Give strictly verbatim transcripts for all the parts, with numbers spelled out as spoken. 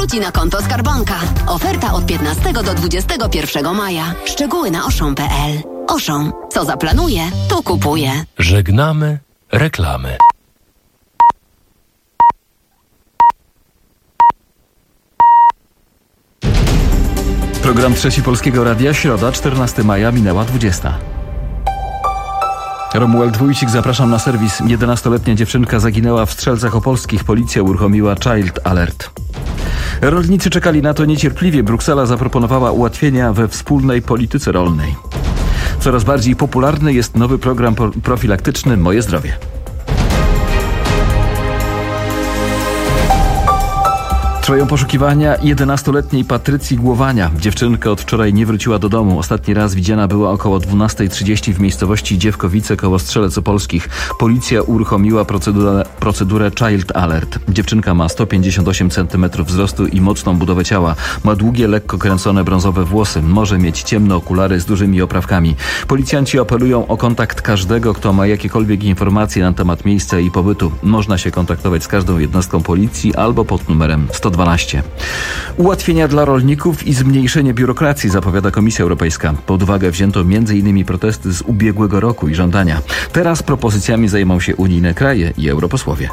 wróci na konto Skarbanka. Oferta od piętnastego do dwudziestego pierwszego maja. Szczegóły na oszą kropka pe el. Oszą. Co zaplanuje, to kupuje. Żegnamy reklamy. Program Trzeci Polskiego Radia, środa, czternastego maja, minęła dwudziesta. Romuald Wójcik, zapraszam na serwis. jedenastoletnia dziewczynka zaginęła w Strzelcach Opolskich. Policja uruchomiła Child Alert. Rolnicy czekali na to niecierpliwie. Bruksela zaproponowała ułatwienia we wspólnej polityce rolnej. Coraz bardziej popularny jest nowy program profilaktyczny Moje Zdrowie. Trwają poszukiwania jedenastoletniej Patrycji Głowania. Dziewczynka od wczoraj nie wróciła do domu. Ostatni raz widziana była około dwunastej trzydzieści w miejscowości Dziewkowice koło Strzelec Opolskich. Policja uruchomiła procedurę, procedurę Child Alert. Dziewczynka ma sto pięćdziesiąt osiem centymetrów wzrostu i mocną budowę ciała. Ma długie, lekko kręcone brązowe włosy. Może mieć ciemne okulary z dużymi oprawkami. Policjanci apelują o kontakt każdego, kto ma jakiekolwiek informacje na temat miejsca jej pobytu. Można się kontaktować z każdą jednostką policji albo pod numerem sto dwanaście. Ułatwienia dla rolników i zmniejszenie biurokracji, zapowiada Komisja Europejska. Pod uwagę wzięto między innymi protesty z ubiegłego roku i żądania. Teraz propozycjami zajmą się unijne kraje i europosłowie.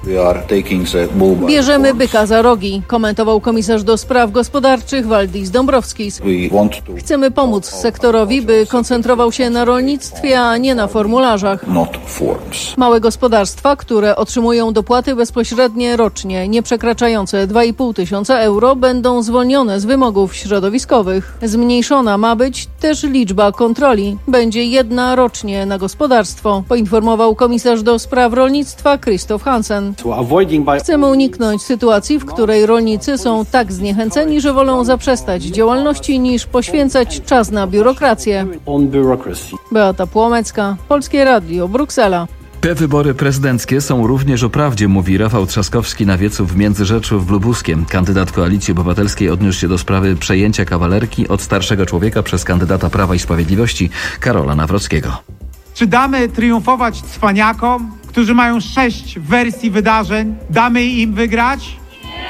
Bierzemy byka za rogi, komentował komisarz do spraw gospodarczych Valdis Dombrovskis. Chcemy pomóc sektorowi, by koncentrował się na rolnictwie, a nie na formularzach. Małe gospodarstwa, które otrzymują dopłaty bezpośrednie rocznie, nie przekraczające dwa i pół tysiąca euro, będą zwolnione z wymogów środowiskowych. Zmniejszona ma być też liczba kontroli. Będzie jedna rocznie na gospodarstwo, poinformował komisarz do spraw rolnictwa Christoph Hansen. Chcemy uniknąć sytuacji, w której rolnicy są tak zniechęceni, że wolą zaprzestać działalności niż poświęcać czas na biurokrację. Beata Płomecka, Polskie Radio, Bruksela. Te wybory prezydenckie są również o prawdzie, mówi Rafał Trzaskowski na wiecu w Międzyrzeczu w Lubuskiem. Kandydat Koalicji Obywatelskiej odniósł się do sprawy przejęcia kawalerki od starszego człowieka przez kandydata Prawa i Sprawiedliwości Karola Nawrockiego. Czy damy triumfować cwaniakom, którzy mają sześć wersji wydarzeń? Damy im wygrać?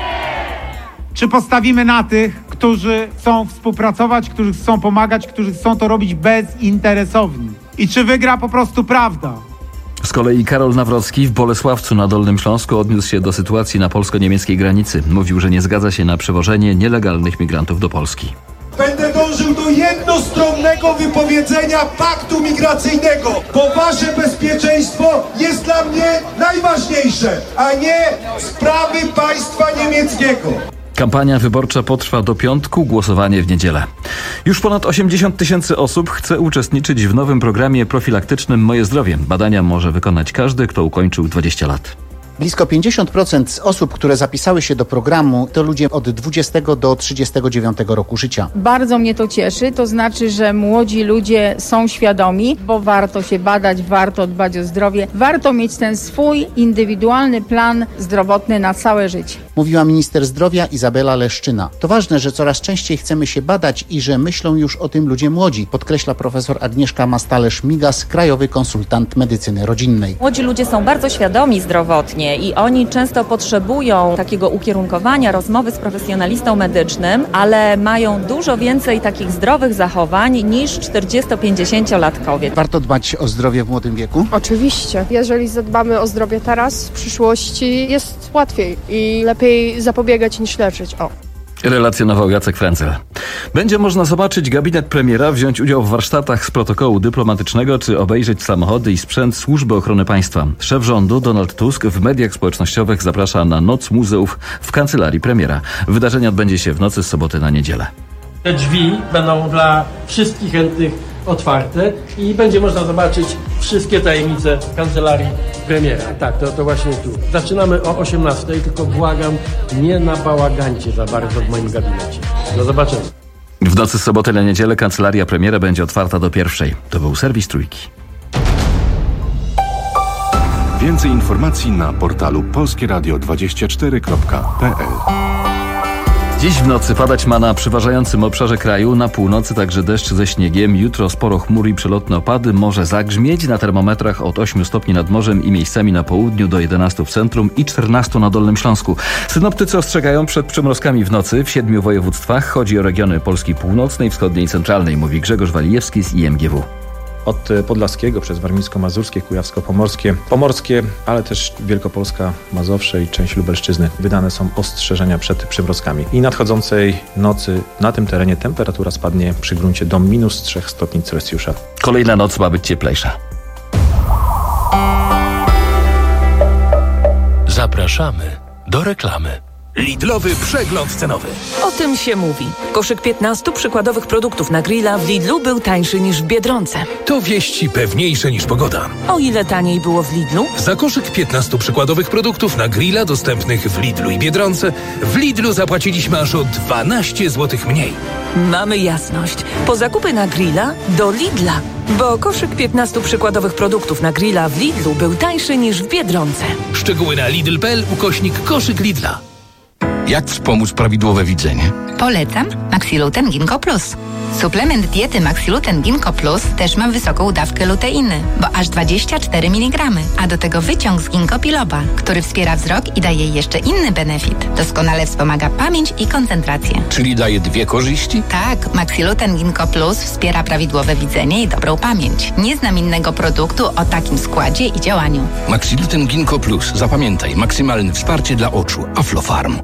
Nie! Czy postawimy na tych, którzy chcą współpracować, którzy chcą pomagać, którzy chcą to robić bezinteresownie? I czy wygra po prostu prawda? Z kolei Karol Nawrocki w Bolesławcu na Dolnym Śląsku odniósł się do sytuacji na polsko-niemieckiej granicy. Mówił, że nie zgadza się na przewożenie nielegalnych migrantów do Polski. Będę dążył do jednostronnego wypowiedzenia paktu migracyjnego, bo wasze bezpieczeństwo jest dla mnie najważniejsze, a nie sprawy państwa niemieckiego. Kampania wyborcza potrwa do piątku, głosowanie w niedzielę. Już ponad osiemdziesiąt tysięcy osób chce uczestniczyć w nowym programie profilaktycznym Moje Zdrowie. Badania może wykonać każdy, kto ukończył dwadzieścia lat. Blisko pięćdziesiąt procent z osób, które zapisały się do programu, to ludzie od dwudziestego do trzydziestego dziewiątego roku życia. Bardzo mnie to cieszy, to znaczy, że młodzi ludzie są świadomi, bo warto się badać, warto dbać o zdrowie, warto mieć ten swój indywidualny plan zdrowotny na całe życie. Mówiła minister zdrowia Izabela Leszczyna. To ważne, że coraz częściej chcemy się badać i że myślą już o tym ludzie młodzi, podkreśla profesor Agnieszka Mastalerz-Migas, krajowy konsultant medycyny rodzinnej. Młodzi ludzie są bardzo świadomi zdrowotnie i oni często potrzebują takiego ukierunkowania, rozmowy z profesjonalistą medycznym, ale mają dużo więcej takich zdrowych zachowań niż czterdziesto-pięćdziesięciolatkowie. Warto dbać o zdrowie w młodym wieku? Oczywiście. Jeżeli zadbamy o zdrowie teraz, w przyszłości jest łatwiej i lepiej zapobiegać niż leczyć. O. Relacjonował Jacek Frencel. Będzie można zobaczyć gabinet premiera, wziąć udział w warsztatach z protokołu dyplomatycznego czy obejrzeć samochody i sprzęt Służby Ochrony Państwa. Szef rządu Donald Tusk w mediach społecznościowych zaprasza na Noc Muzeów w kancelarii premiera. Wydarzenie odbędzie się w nocy z soboty na niedzielę. Te drzwi będą dla wszystkich chętnych otwarte i będzie można zobaczyć wszystkie tajemnice kancelarii premiera. Tak, to, to właśnie tu. Zaczynamy o osiemnastej, tylko błagam, nie nabałagancie za bardzo w moim gabinecie. Do zobaczenia. W nocy z soboty na niedzielę kancelaria premiera będzie otwarta do pierwszej. To był serwis Trójki. Więcej informacji na portalu polskieradio dwadzieścia cztery kropka p l. Dziś w nocy padać ma na przeważającym obszarze kraju, na północy także deszcz ze śniegiem. Jutro sporo chmur i przelotne opady, może zagrzmieć. Na termometrach od ośmiu stopni nad morzem i miejscami na południu do jedenastu w centrum i czternastu na Dolnym Śląsku. Synoptycy ostrzegają przed przymrozkami w nocy w siedmiu województwach. Chodzi o regiony Polski Północnej, Wschodniej i Centralnej, mówi Grzegorz Walijewski z I M G W. Od podlaskiego przez warmińsko-mazurskie, kujawsko-pomorskie, pomorskie, ale też Wielkopolska, Mazowsze i część Lubelszczyzny wydane są ostrzeżenia przed przymrozkami. I nadchodzącej nocy na tym terenie temperatura spadnie przy gruncie do minus trzech stopni Celsjusza. Kolejna noc ma być cieplejsza. Zapraszamy do reklamy. Lidlowy przegląd cenowy. O tym się mówi. Koszyk piętnastu przykładowych produktów na grilla w Lidlu był tańszy niż w Biedronce. To wieści pewniejsze niż pogoda. O ile taniej było w Lidlu? Za koszyk piętnastu przykładowych produktów na grilla dostępnych w Lidlu i Biedronce w Lidlu zapłaciliśmy aż o dwanaście złotych mniej. Mamy jasność. Po zakupy na grilla do Lidla. Bo koszyk piętnastu przykładowych produktów na grilla w Lidlu był tańszy niż w Biedronce. Szczegóły na lidl kropka p l ukośnik koszyk Lidla. Jak wspomóc prawidłowe widzenie? Polecam Maxiluten Ginkgo Plus. Suplement diety Maxiluten Ginkgo Plus też ma wysoką dawkę luteiny, bo aż dwadzieścia cztery miligramy, a do tego wyciąg z ginkgo biloba, który wspiera wzrok i daje jeszcze inny benefit. Doskonale wspomaga pamięć i koncentrację. Czyli daje dwie korzyści? Tak, Maxiluten Ginkgo Plus wspiera prawidłowe widzenie i dobrą pamięć. Nie znam innego produktu o takim składzie i działaniu. Maxiluten Ginkgo Plus. Zapamiętaj, maksymalne wsparcie dla oczu. Aflofarm.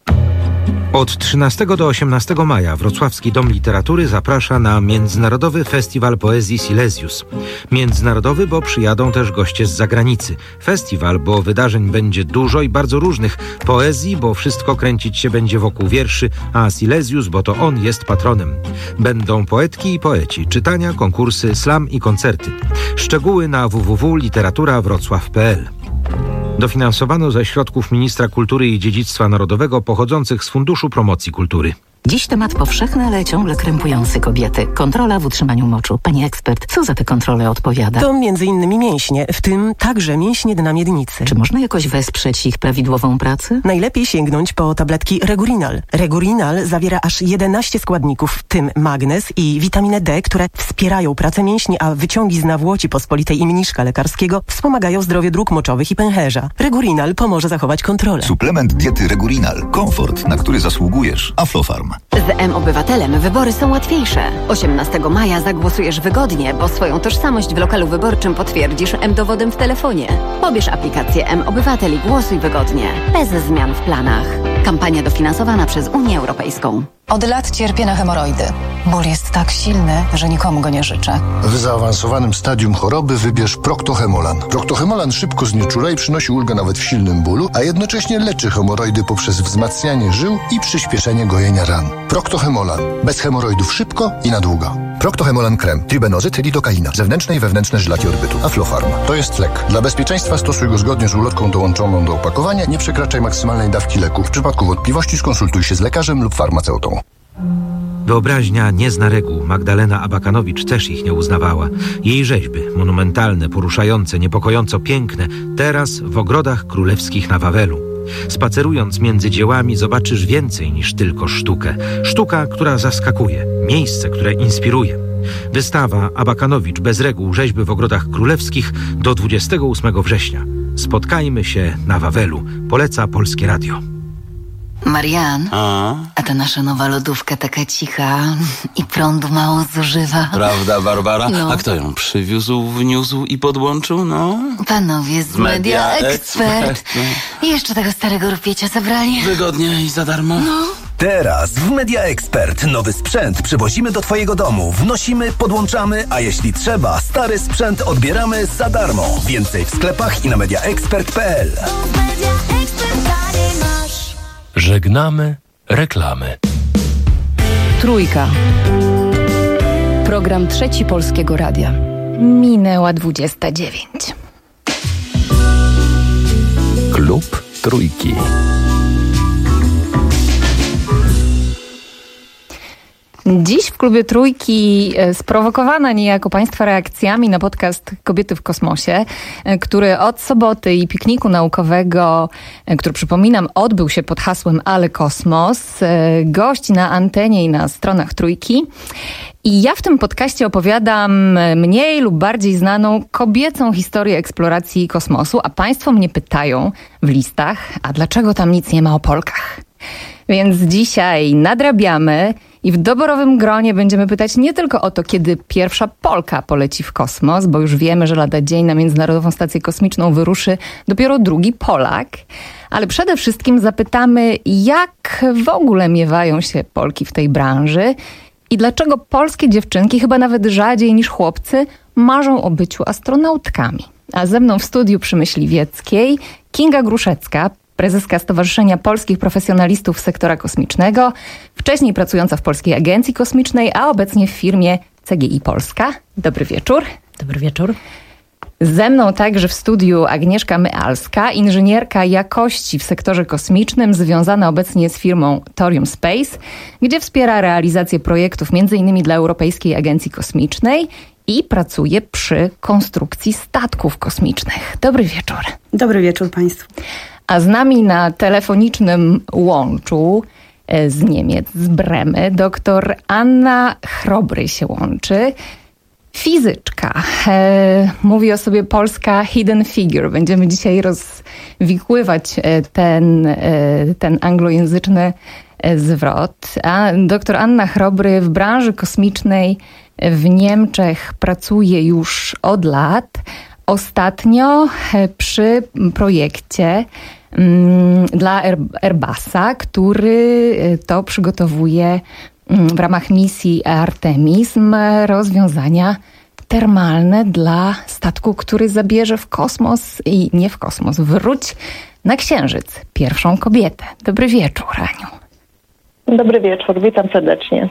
Od trzynastego do osiemnastego maja Wrocławski Dom Literatury zaprasza na Międzynarodowy Festiwal Poezji Silesius. Międzynarodowy, bo przyjadą też goście z zagranicy. Festiwal, bo wydarzeń będzie dużo i bardzo różnych. Poezji, bo wszystko kręcić się będzie wokół wierszy, a Silesius, bo to on jest patronem. Będą poetki i poeci, czytania, konkursy, slam i koncerty. Szczegóły na w w w kropka literatura wrocław kropka p l. Dofinansowano ze środków Ministra Kultury i Dziedzictwa Narodowego pochodzących z Funduszu Promocji Kultury. Dziś temat powszechny, ale ciągle krępujący kobiety. Kontrola w utrzymaniu moczu. Pani ekspert, co za tę kontrolę odpowiada? To między innymi mięśnie, w tym także mięśnie dna miednicy. Czy można jakoś wesprzeć ich prawidłową pracę? Najlepiej sięgnąć po tabletki Regurinal. Regurinal zawiera aż jedenaście składników, w tym magnez i witaminę D, które wspierają pracę mięśni, a wyciągi z nawłoci pospolitej i mniszka lekarskiego wspomagają zdrowie dróg moczowych i pęcherza. Regurinal pomoże zachować kontrolę. Suplement diety Regurinal. Komfort, na który zasługujesz. Aflofarm. Z M-Obywatelem wybory są łatwiejsze. osiemnastego maja zagłosujesz wygodnie, bo swoją tożsamość w lokalu wyborczym potwierdzisz M-dowodem w telefonie. Pobierz aplikację M-Obywatel i głosuj wygodnie, bez zmian w planach. Kampania dofinansowana przez Unię Europejską. Od lat cierpię na hemoroidy. Ból jest tak silny, że nikomu go nie życzę. W zaawansowanym stadium choroby wybierz Proctohemolan. Proctohemolan szybko znieczula i przynosi ulgę nawet w silnym bólu, a jednocześnie leczy hemoroidy poprzez wzmacnianie żył i przyspieszenie gojenia ran. Proctohemolan. Bez hemoroidów szybko i na długo. Proctohemolan krem. Tribenozyt, lidokaina. Zewnętrzne i wewnętrzne żylaki odbytu. Aflofarm. To jest lek. Dla bezpieczeństwa stosuj go zgodnie z ulotką dołączoną do opakowania. Nie przekraczaj maksymalnej dawki leku. W przypadku wątpliwości skonsultuj się z lekarzem lub farmaceutą. Wyobraźnia nie zna reguł. Magdalena Abakanowicz też ich nie uznawała. Jej rzeźby, monumentalne, poruszające, niepokojąco piękne, teraz w ogrodach królewskich na Wawelu. Spacerując między dziełami zobaczysz więcej niż tylko sztukę. Sztuka, która zaskakuje. Miejsce, które inspiruje. Wystawa Abakanowicz bez reguł, rzeźby w ogrodach królewskich do dwudziestego ósmego września. Spotkajmy się na Wawelu. Poleca Polskie Radio. Marian, a? a ta nasza nowa lodówka taka cicha i prądu mało zużywa. Prawda, Barbara? No. A kto ją przywiózł, wniósł i podłączył, no? Panowie z Media, Media Expert. Expert. I jeszcze tego starego rupiecia zabrali. Wygodnie i za darmo. No. Teraz w Media Expert nowy sprzęt przywozimy do Twojego domu. Wnosimy, podłączamy, a jeśli trzeba, stary sprzęt odbieramy za darmo. Więcej w sklepach i na media expert kropka p l. Żegnamy reklamy. Trójka. Program Trzeci Polskiego Radia. Minęła dwudziesta dziewięć. Klub Trójki. Dziś w Klubie Trójki sprowokowana niejako Państwa reakcjami na podcast Kobiety w kosmosie, który od soboty i pikniku naukowego, który przypominam odbył się pod hasłem Ale Kosmos, gości na antenie i na stronach Trójki. I ja w tym podcaście opowiadam mniej lub bardziej znaną kobiecą historię eksploracji kosmosu, a Państwo mnie pytają w listach, a dlaczego tam nic nie ma o Polkach? Więc dzisiaj nadrabiamy i w doborowym gronie będziemy pytać nie tylko o to, kiedy pierwsza Polka poleci w kosmos, bo już wiemy, że lada dzień na Międzynarodową Stację Kosmiczną wyruszy dopiero drugi Polak, ale przede wszystkim zapytamy, jak w ogóle miewają się Polki w tej branży i dlaczego polskie dziewczynki, chyba nawet rzadziej niż chłopcy, marzą o byciu astronautkami. A ze mną w studiu przy Myśliwieckiej Kinga Gruszecka, prezeska Stowarzyszenia Polskich Profesjonalistów Sektora Kosmicznego, wcześniej pracująca w Polskiej Agencji Kosmicznej, a obecnie w firmie C G I Polska. Dobry wieczór. Dobry wieczór. Ze mną także w studiu Agnieszka Myalska, inżynierka jakości w sektorze kosmicznym, związana obecnie z firmą Thorium Space, gdzie wspiera realizację projektów m.in. dla Europejskiej Agencji Kosmicznej i pracuje przy konstrukcji statków kosmicznych. Dobry wieczór. Dobry wieczór Państwu. A z nami na telefonicznym łączu z Niemiec, z Bremy, doktor Anna Chrobry się łączy. Fizyczka. E, mówi o sobie polska hidden figure. Będziemy dzisiaj rozwikływać ten, ten anglojęzyczny zwrot. A doktor Anna Chrobry w branży kosmicznej w Niemczech pracuje już od lat. Ostatnio przy projekcie dla Airbusa, który to przygotowuje w ramach misji Artemis rozwiązania termalne dla statku, który zabierze w kosmos i nie w kosmos, wróć na Księżyc pierwszą kobietę. Dobry wieczór, Aniu. Dobry wieczór, witam serdecznie.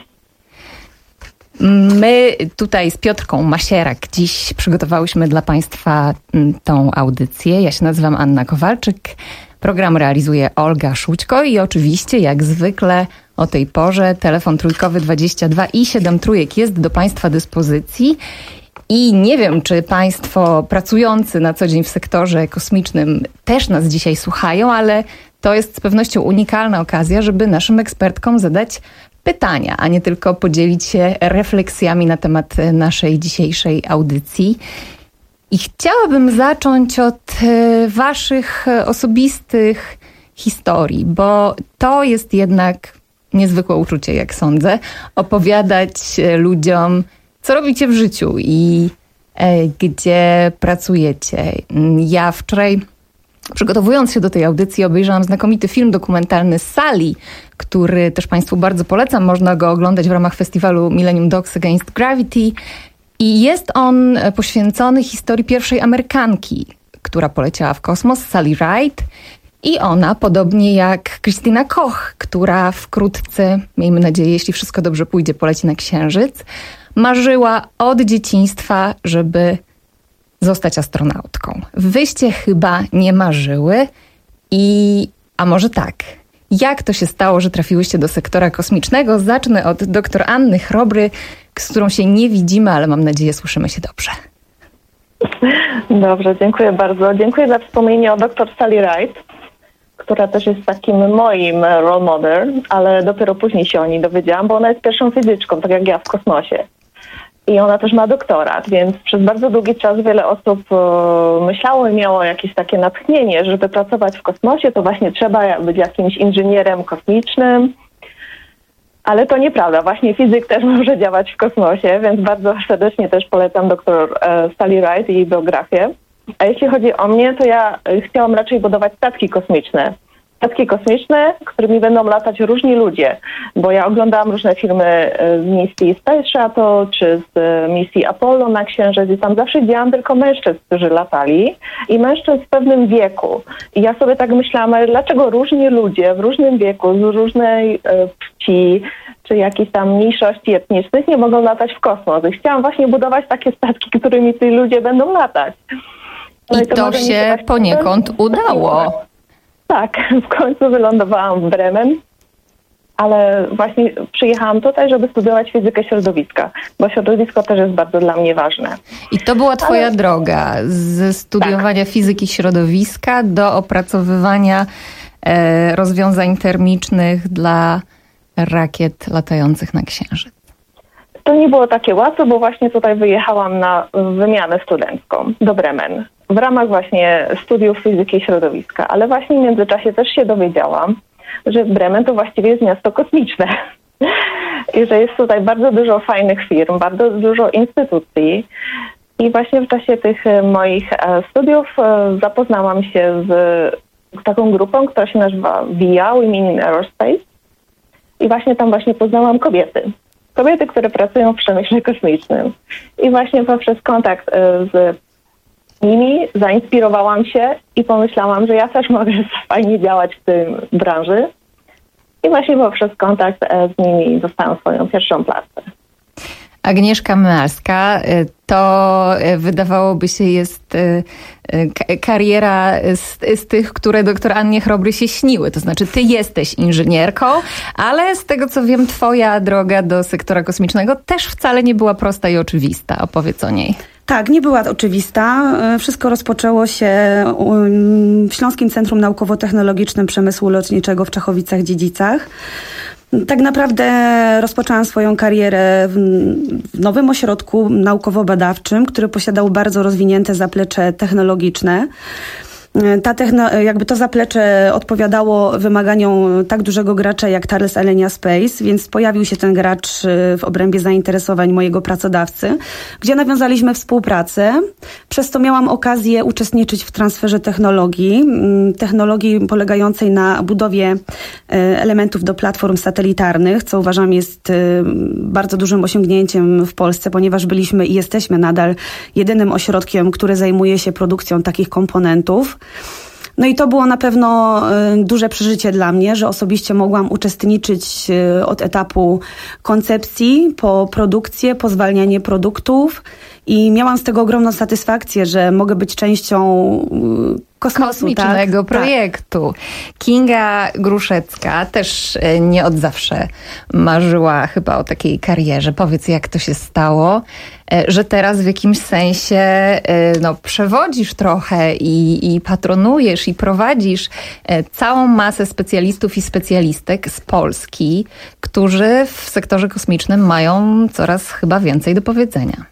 My tutaj z Piotrką Masierak dziś przygotowałyśmy dla Państwa tą audycję. Ja się nazywam Anna Kowalczyk. Program realizuje Olga Szućko i oczywiście jak zwykle o tej porze telefon trójkowy dwadzieścia dwa i siedem trójek jest do Państwa dyspozycji. I nie wiem, czy Państwo pracujący na co dzień w sektorze kosmicznym też nas dzisiaj słuchają, ale to jest z pewnością unikalna okazja, żeby naszym ekspertkom zadać pytania, a nie tylko podzielić się refleksjami na temat naszej dzisiejszej audycji. I chciałabym zacząć od Waszych osobistych historii, bo to jest jednak niezwykłe uczucie, jak sądzę, opowiadać ludziom, co robicie w życiu i e, gdzie pracujecie. Ja wczoraj, przygotowując się do tej audycji, obejrzałam znakomity film dokumentalny Sally, który też Państwu bardzo polecam. Można go oglądać w ramach festiwalu Millennium Dogs Against Gravity. I jest on poświęcony historii pierwszej Amerykanki, która poleciała w kosmos, Sally Ride. I ona, podobnie jak Christina Koch, która wkrótce, miejmy nadzieję, jeśli wszystko dobrze pójdzie, poleci na Księżyc, marzyła od dzieciństwa, żeby zostać astronautką. Wyście chyba nie marzyły i, a może tak, jak to się stało, że trafiłyście do sektora kosmicznego? Zacznę od doktor Anny Chrobry, z którą się nie widzimy, ale mam nadzieję, słyszymy się dobrze. Dobrze, dziękuję bardzo. Dziękuję za wspomnienie o doktor Sally Ride, która też jest takim moim role model, ale dopiero później się o niej dowiedziałam, bo ona jest pierwszą fizyczką, tak jak ja w kosmosie. I ona też ma doktorat, więc przez bardzo długi czas wiele osób e, myślało i miało jakieś takie natchnienie, żeby pracować w kosmosie, to właśnie trzeba być jakimś inżynierem kosmicznym. Ale to nieprawda, właśnie fizyk też może działać w kosmosie, więc bardzo serdecznie też polecam doktor e, Sally Ride i jej biografię. A jeśli chodzi o mnie, to ja chciałam raczej budować statki kosmiczne. Statki kosmiczne, którymi będą latać różni ludzie, bo ja oglądałam różne filmy z misji Space Shuttle czy z misji Apollo na Księżyc i tam zawsze widziałam tylko mężczyzn, którzy latali i mężczyzn w pewnym wieku. I ja sobie tak myślałam, ale dlaczego różni ludzie w różnym wieku, z różnej płci czy jakichś tam mniejszości etnicznych nie mogą latać w kosmos. I chciałam właśnie budować takie statki, którymi ci ludzie będą latać. No I, i to, to się poniekąd udało. Tak, w końcu wylądowałam w Bremen, ale właśnie przyjechałam tutaj, żeby studiować fizykę środowiska, bo środowisko też jest bardzo dla mnie ważne. I to była twoja ale... droga ze studiowania tak. fizyki środowiska do opracowywania e, rozwiązań termicznych dla rakiet latających na Księżyc. To nie było takie łatwe, bo właśnie tutaj wyjechałam na wymianę studencką do Bremen w ramach właśnie studiów fizyki środowiska, ale właśnie w międzyczasie też się dowiedziałam, że Bremen to właściwie jest miasto kosmiczne i że jest tutaj bardzo dużo fajnych firm, bardzo dużo instytucji i właśnie w czasie tych moich studiów zapoznałam się z, z taką grupą, która się nazywa V I A, Women in Aerospace i właśnie tam właśnie poznałam kobiety. Kobiety, które pracują w przemyśle kosmicznym. I właśnie poprzez kontakt z nimi zainspirowałam się i pomyślałam, że ja też mogę fajnie działać w tym branży. I właśnie poprzez kontakt z nimi dostałam swoją pierwszą pracę. Agnieszka Myalska, to wydawałoby się jest kariera z, z tych, które doktor Annie Chrobry się śniły. To znaczy ty jesteś inżynierką, ale z tego co wiem, twoja droga do sektora kosmicznego też wcale nie była prosta i oczywista. Opowiedz o niej. Tak, nie była oczywista. Wszystko rozpoczęło się w Śląskim Centrum Naukowo-Technologicznym Przemysłu Lotniczego w Czechowicach-Dziedzicach. Tak naprawdę rozpoczęłam swoją karierę w nowym ośrodku naukowo-badawczym, który posiadał bardzo rozwinięte zaplecze technologiczne. Ta techno, jakby to zaplecze odpowiadało wymaganiom tak dużego gracza jak Thales Alenia Space, więc pojawił się ten gracz w obrębie zainteresowań mojego pracodawcy, gdzie nawiązaliśmy współpracę. Przez to miałam okazję uczestniczyć w transferze technologii, technologii polegającej na budowie elementów do platform satelitarnych, co uważam jest bardzo dużym osiągnięciem w Polsce, ponieważ byliśmy i jesteśmy nadal jedynym ośrodkiem, który zajmuje się produkcją takich komponentów. No i to było na pewno duże przeżycie dla mnie, że osobiście mogłam uczestniczyć od etapu koncepcji po produkcję, po zwalnianie produktów i miałam z tego ogromną satysfakcję, że mogę być częścią kosmosu, kosmicznego tak? projektu. Kinga Gruszecka też nie od zawsze marzyła chyba o takiej karierze. Powiedz, jak to się stało, że teraz w jakimś sensie no, przewodzisz trochę i, i patronujesz i prowadzisz całą masę specjalistów i specjalistek z Polski, którzy w sektorze kosmicznym mają coraz chyba więcej do powiedzenia.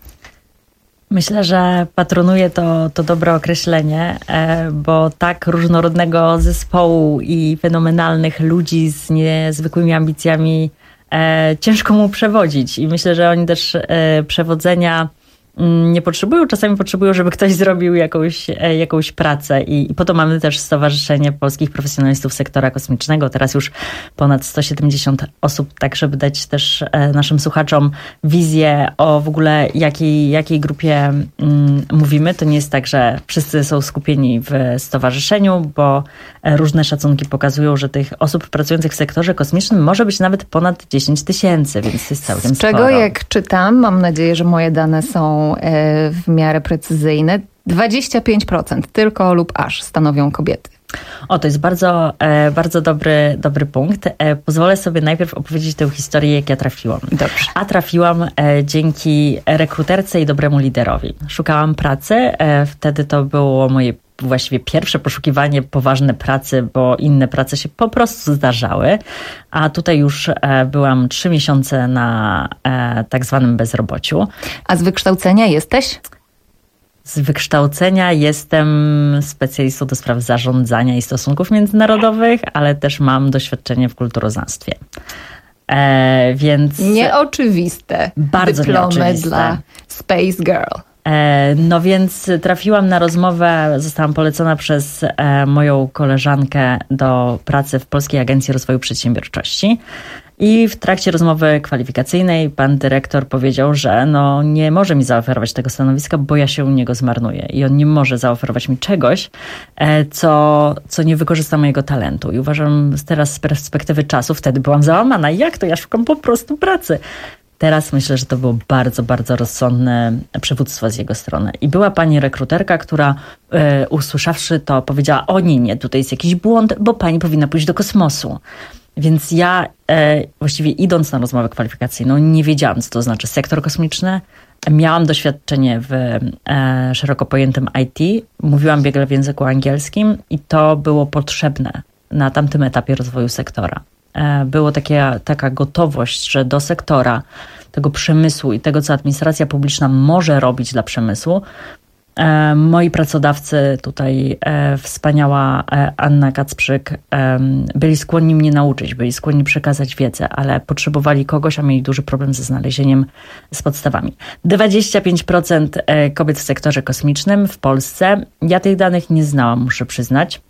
Myślę, że patronuje to, to dobre określenie, bo tak różnorodnego zespołu i fenomenalnych ludzi z niezwykłymi ambicjami ciężko mu przewodzić. I myślę, że oni też przewodzenia nie potrzebują. Czasami potrzebują, żeby ktoś zrobił jakąś, jakąś pracę i, i po to mamy też Stowarzyszenie Polskich Profesjonalistów Sektora Kosmicznego. Teraz już ponad sto siedemdziesiąt osób, tak żeby dać też naszym słuchaczom wizję o w ogóle jakiej, jakiej grupie mm, mówimy. To nie jest tak, że wszyscy są skupieni w stowarzyszeniu, bo różne szacunki pokazują, że tych osób pracujących w sektorze kosmicznym może być nawet ponad dziesięć tysięcy, więc jest całkiem Z czego sporo. Jak czytam, mam nadzieję, że moje dane są w miarę precyzyjne, dwadzieścia pięć procent tylko lub aż stanowią kobiety. O, to jest bardzo, bardzo dobry, dobry punkt. Pozwolę sobie najpierw opowiedzieć tę historię, jak ja trafiłam. Dobrze. A trafiłam dzięki rekruterce i dobremu liderowi. Szukałam pracy, wtedy to było moje właściwie pierwsze poszukiwanie poważne pracy, bo inne prace się po prostu zdarzały. A tutaj już byłam trzy miesiące na tak zwanym bezrobociu. A z wykształcenia jesteś? Z wykształcenia jestem specjalistą do spraw zarządzania i stosunków międzynarodowych, ale też mam doświadczenie w kulturoznawstwie. E, więc nieoczywiste bardzo dyplomy nieoczywiste. Dla Space Girl. E, no więc trafiłam na rozmowę, zostałam polecona przez e, moją koleżankę do pracy w Polskiej Agencji Rozwoju Przedsiębiorczości. I w trakcie rozmowy kwalifikacyjnej pan dyrektor powiedział, że no nie może mi zaoferować tego stanowiska, bo ja się u niego zmarnuję. I on nie może zaoferować mi czegoś, co, co nie wykorzysta mojego talentu. I uważam teraz z perspektywy czasu, wtedy byłam załamana. Jak to? Ja szukam po prostu pracy. Teraz myślę, że to było bardzo, bardzo rozsądne przywództwo z jego strony. I była pani rekruterka, która y, usłyszawszy to powiedziała, o nie, nie, tutaj jest jakiś błąd, bo pani powinna pójść do kosmosu. Więc ja e, właściwie idąc na rozmowę kwalifikacyjną, nie wiedziałam, co to znaczy sektor kosmiczny. Miałam doświadczenie w e, szeroko pojętym I T. Mówiłam biegle w języku angielskim i to było potrzebne na tamtym etapie rozwoju sektora. E, było takie, taka gotowość, że do sektora, tego przemysłu i tego, co administracja publiczna może robić dla przemysłu, E, moi pracodawcy, tutaj e, wspaniała e, Anna Kacprzyk, e, byli skłonni mnie nauczyć, byli skłonni przekazać wiedzę, ale potrzebowali kogoś, a mieli duży problem ze znalezieniem, z podstawami. dwadzieścia pięć procent kobiet w sektorze kosmicznym w Polsce. Ja tych danych nie znałam, muszę przyznać.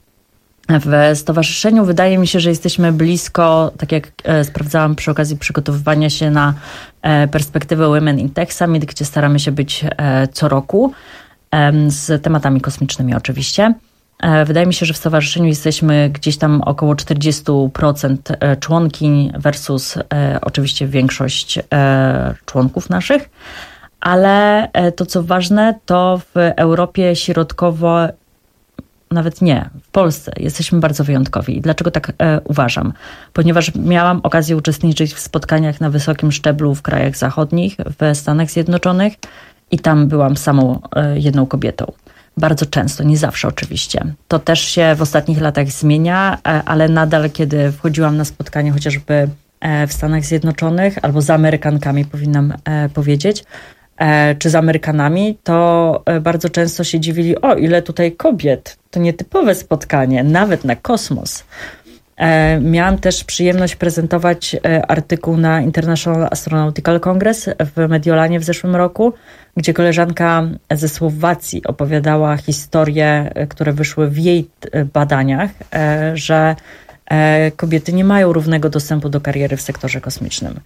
W stowarzyszeniu wydaje mi się, że jesteśmy blisko, tak jak e, sprawdzałam przy okazji przygotowywania się na e, perspektywę Women in Tech Summit, gdzie staramy się być e, co roku, z tematami kosmicznymi oczywiście. Wydaje mi się, że w stowarzyszeniu jesteśmy gdzieś tam około czterdzieści procent członkiń versus oczywiście większość członków naszych, ale to co ważne, to w Europie Środkowo, nawet nie, w Polsce jesteśmy bardzo wyjątkowi. I dlaczego tak e, uważam? Ponieważ miałam okazję uczestniczyć w spotkaniach na wysokim szczeblu w krajach zachodnich, w Stanach Zjednoczonych, i tam byłam samą jedną kobietą. Bardzo często, nie zawsze oczywiście. To też się w ostatnich latach zmienia, ale nadal, kiedy wchodziłam na spotkanie chociażby w Stanach Zjednoczonych, albo z Amerykankami powinnam powiedzieć, czy z Amerykanami, to bardzo często się dziwili, o ile tutaj kobiet, to nietypowe spotkanie, nawet na kosmos. Miałam też przyjemność prezentować artykuł na International Astronautical Congress w Mediolanie w zeszłym roku, gdzie koleżanka ze Słowacji opowiadała historie, które wyszły w jej badaniach, że kobiety nie mają równego dostępu do kariery w sektorze kosmicznym.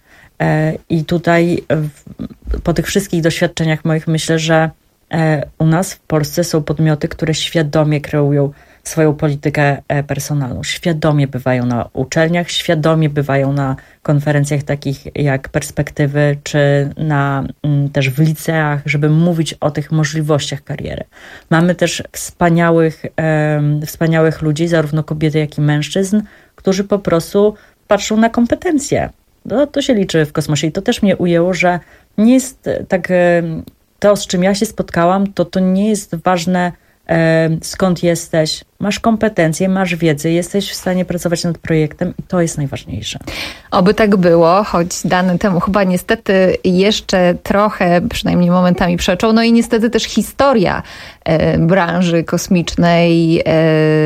I tutaj po tych wszystkich doświadczeniach moich myślę, że u nas w Polsce są podmioty, które świadomie kreują swoją politykę personalną. Świadomie bywają na uczelniach, świadomie bywają na konferencjach takich jak Perspektywy, czy na, też w liceach, żeby mówić o tych możliwościach kariery. Mamy też wspaniałych, e, wspaniałych ludzi, zarówno kobiety, jak i mężczyzn, którzy po prostu patrzą na kompetencje. No, to się liczy w kosmosie i to też mnie ujęło, że nie jest tak, to z czym ja się spotkałam, to to nie jest ważne, skąd jesteś, masz kompetencje, masz wiedzę, jesteś w stanie pracować nad projektem i to jest najważniejsze. Oby tak było, choć dane temu chyba niestety jeszcze trochę, przynajmniej momentami przeczą. No i niestety też historia e, branży kosmicznej e,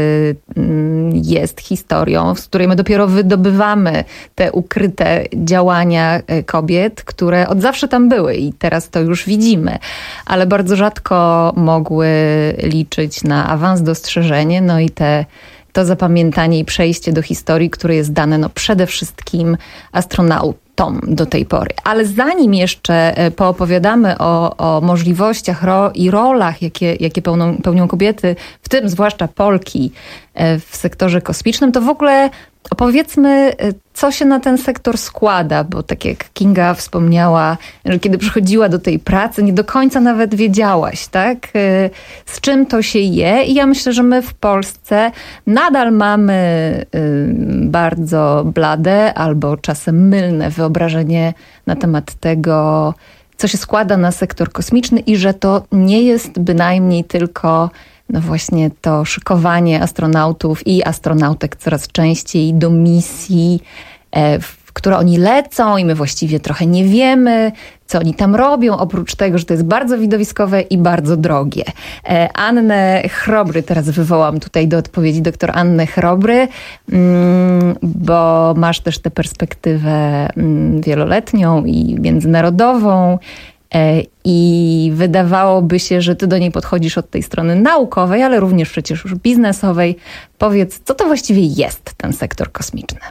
jest historią, z której my dopiero wydobywamy te ukryte działania kobiet, które od zawsze tam były i teraz to już widzimy, ale bardzo rzadko mogły liczyć na awans, dostrzeżenie, no i te, to zapamiętanie i przejście do historii, które jest dane no przede wszystkim astronautom do tej pory. Ale zanim jeszcze poopowiadamy o, o możliwościach ro, i rolach, jakie, jakie pełną, pełnią kobiety, w tym zwłaszcza Polki w sektorze kosmicznym, to w ogóle opowiedzmy, co się na ten sektor składa, bo tak jak Kinga wspomniała, że kiedy przychodziła do tej pracy, nie do końca nawet wiedziałaś, tak, z czym to się je. I ja myślę, że my w Polsce nadal mamy bardzo blade albo czasem mylne wyobrażenie na temat tego, co się składa na sektor kosmiczny i że to nie jest bynajmniej tylko no właśnie to szykowanie astronautów i astronautek coraz częściej do misji, w które oni lecą i my właściwie trochę nie wiemy, co oni tam robią, oprócz tego, że to jest bardzo widowiskowe i bardzo drogie. Annę Chrobry teraz wywołam tutaj do odpowiedzi, doktor Annę Chrobry, bo masz też tę perspektywę wieloletnią i międzynarodową. I wydawałoby się, że ty do niej podchodzisz od tej strony naukowej, ale również przecież już biznesowej. Powiedz, co to właściwie jest ten sektor kosmiczny?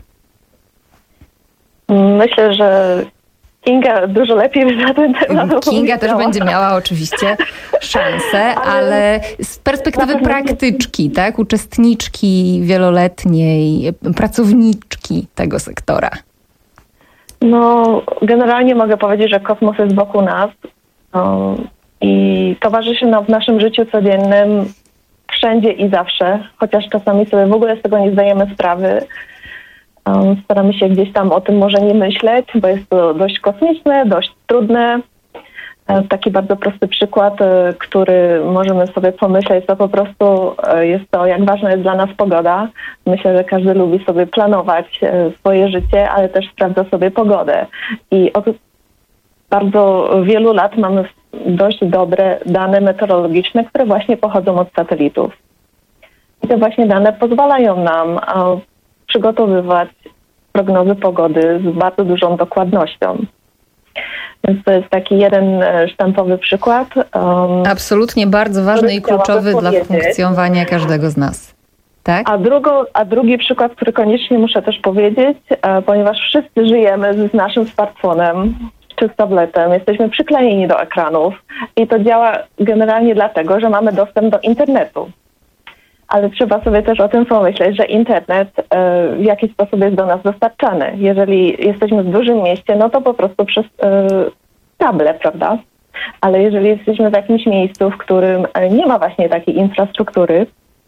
Myślę, że Kinga dużo lepiej na ten temat. Kinga też będzie miała oczywiście szansę, ale z perspektywy praktyczki, tak, uczestniczki wieloletniej, pracowniczki tego sektora. No, generalnie mogę powiedzieć, że kosmos jest wokół nas no, i towarzyszy nam w naszym życiu codziennym wszędzie i zawsze, chociaż czasami sobie w ogóle z tego nie zdajemy sprawy. Staramy się gdzieś tam o tym może nie myśleć, bo jest to dość kosmiczne, dość trudne. Taki bardzo prosty przykład, który możemy sobie pomyśleć, to po prostu jest to, jak ważna jest dla nas pogoda. Myślę, że każdy lubi sobie planować swoje życie, ale też sprawdza sobie pogodę. I od bardzo wielu lat mamy dość dobre dane meteorologiczne, które właśnie pochodzą od satelitów. I te właśnie dane pozwalają nam przygotowywać prognozy pogody z bardzo dużą dokładnością. Więc to jest taki jeden sztampowy przykład. Um, Absolutnie bardzo ważny i kluczowy dla funkcjonowania każdego z nas. Tak? A, drugo, a drugi przykład, który koniecznie muszę też powiedzieć, e, ponieważ wszyscy żyjemy z naszym smartfonem czy z tabletem, jesteśmy przyklejeni do ekranów i to działa generalnie dlatego, że mamy dostęp do internetu. Ale trzeba sobie też o tym pomyśleć, że internet e, w jakiś sposób jest do nas dostarczany. Jeżeli jesteśmy w dużym mieście, no to po prostu przez e, kable, prawda? Ale jeżeli jesteśmy w jakimś miejscu, w którym nie ma właśnie takiej infrastruktury,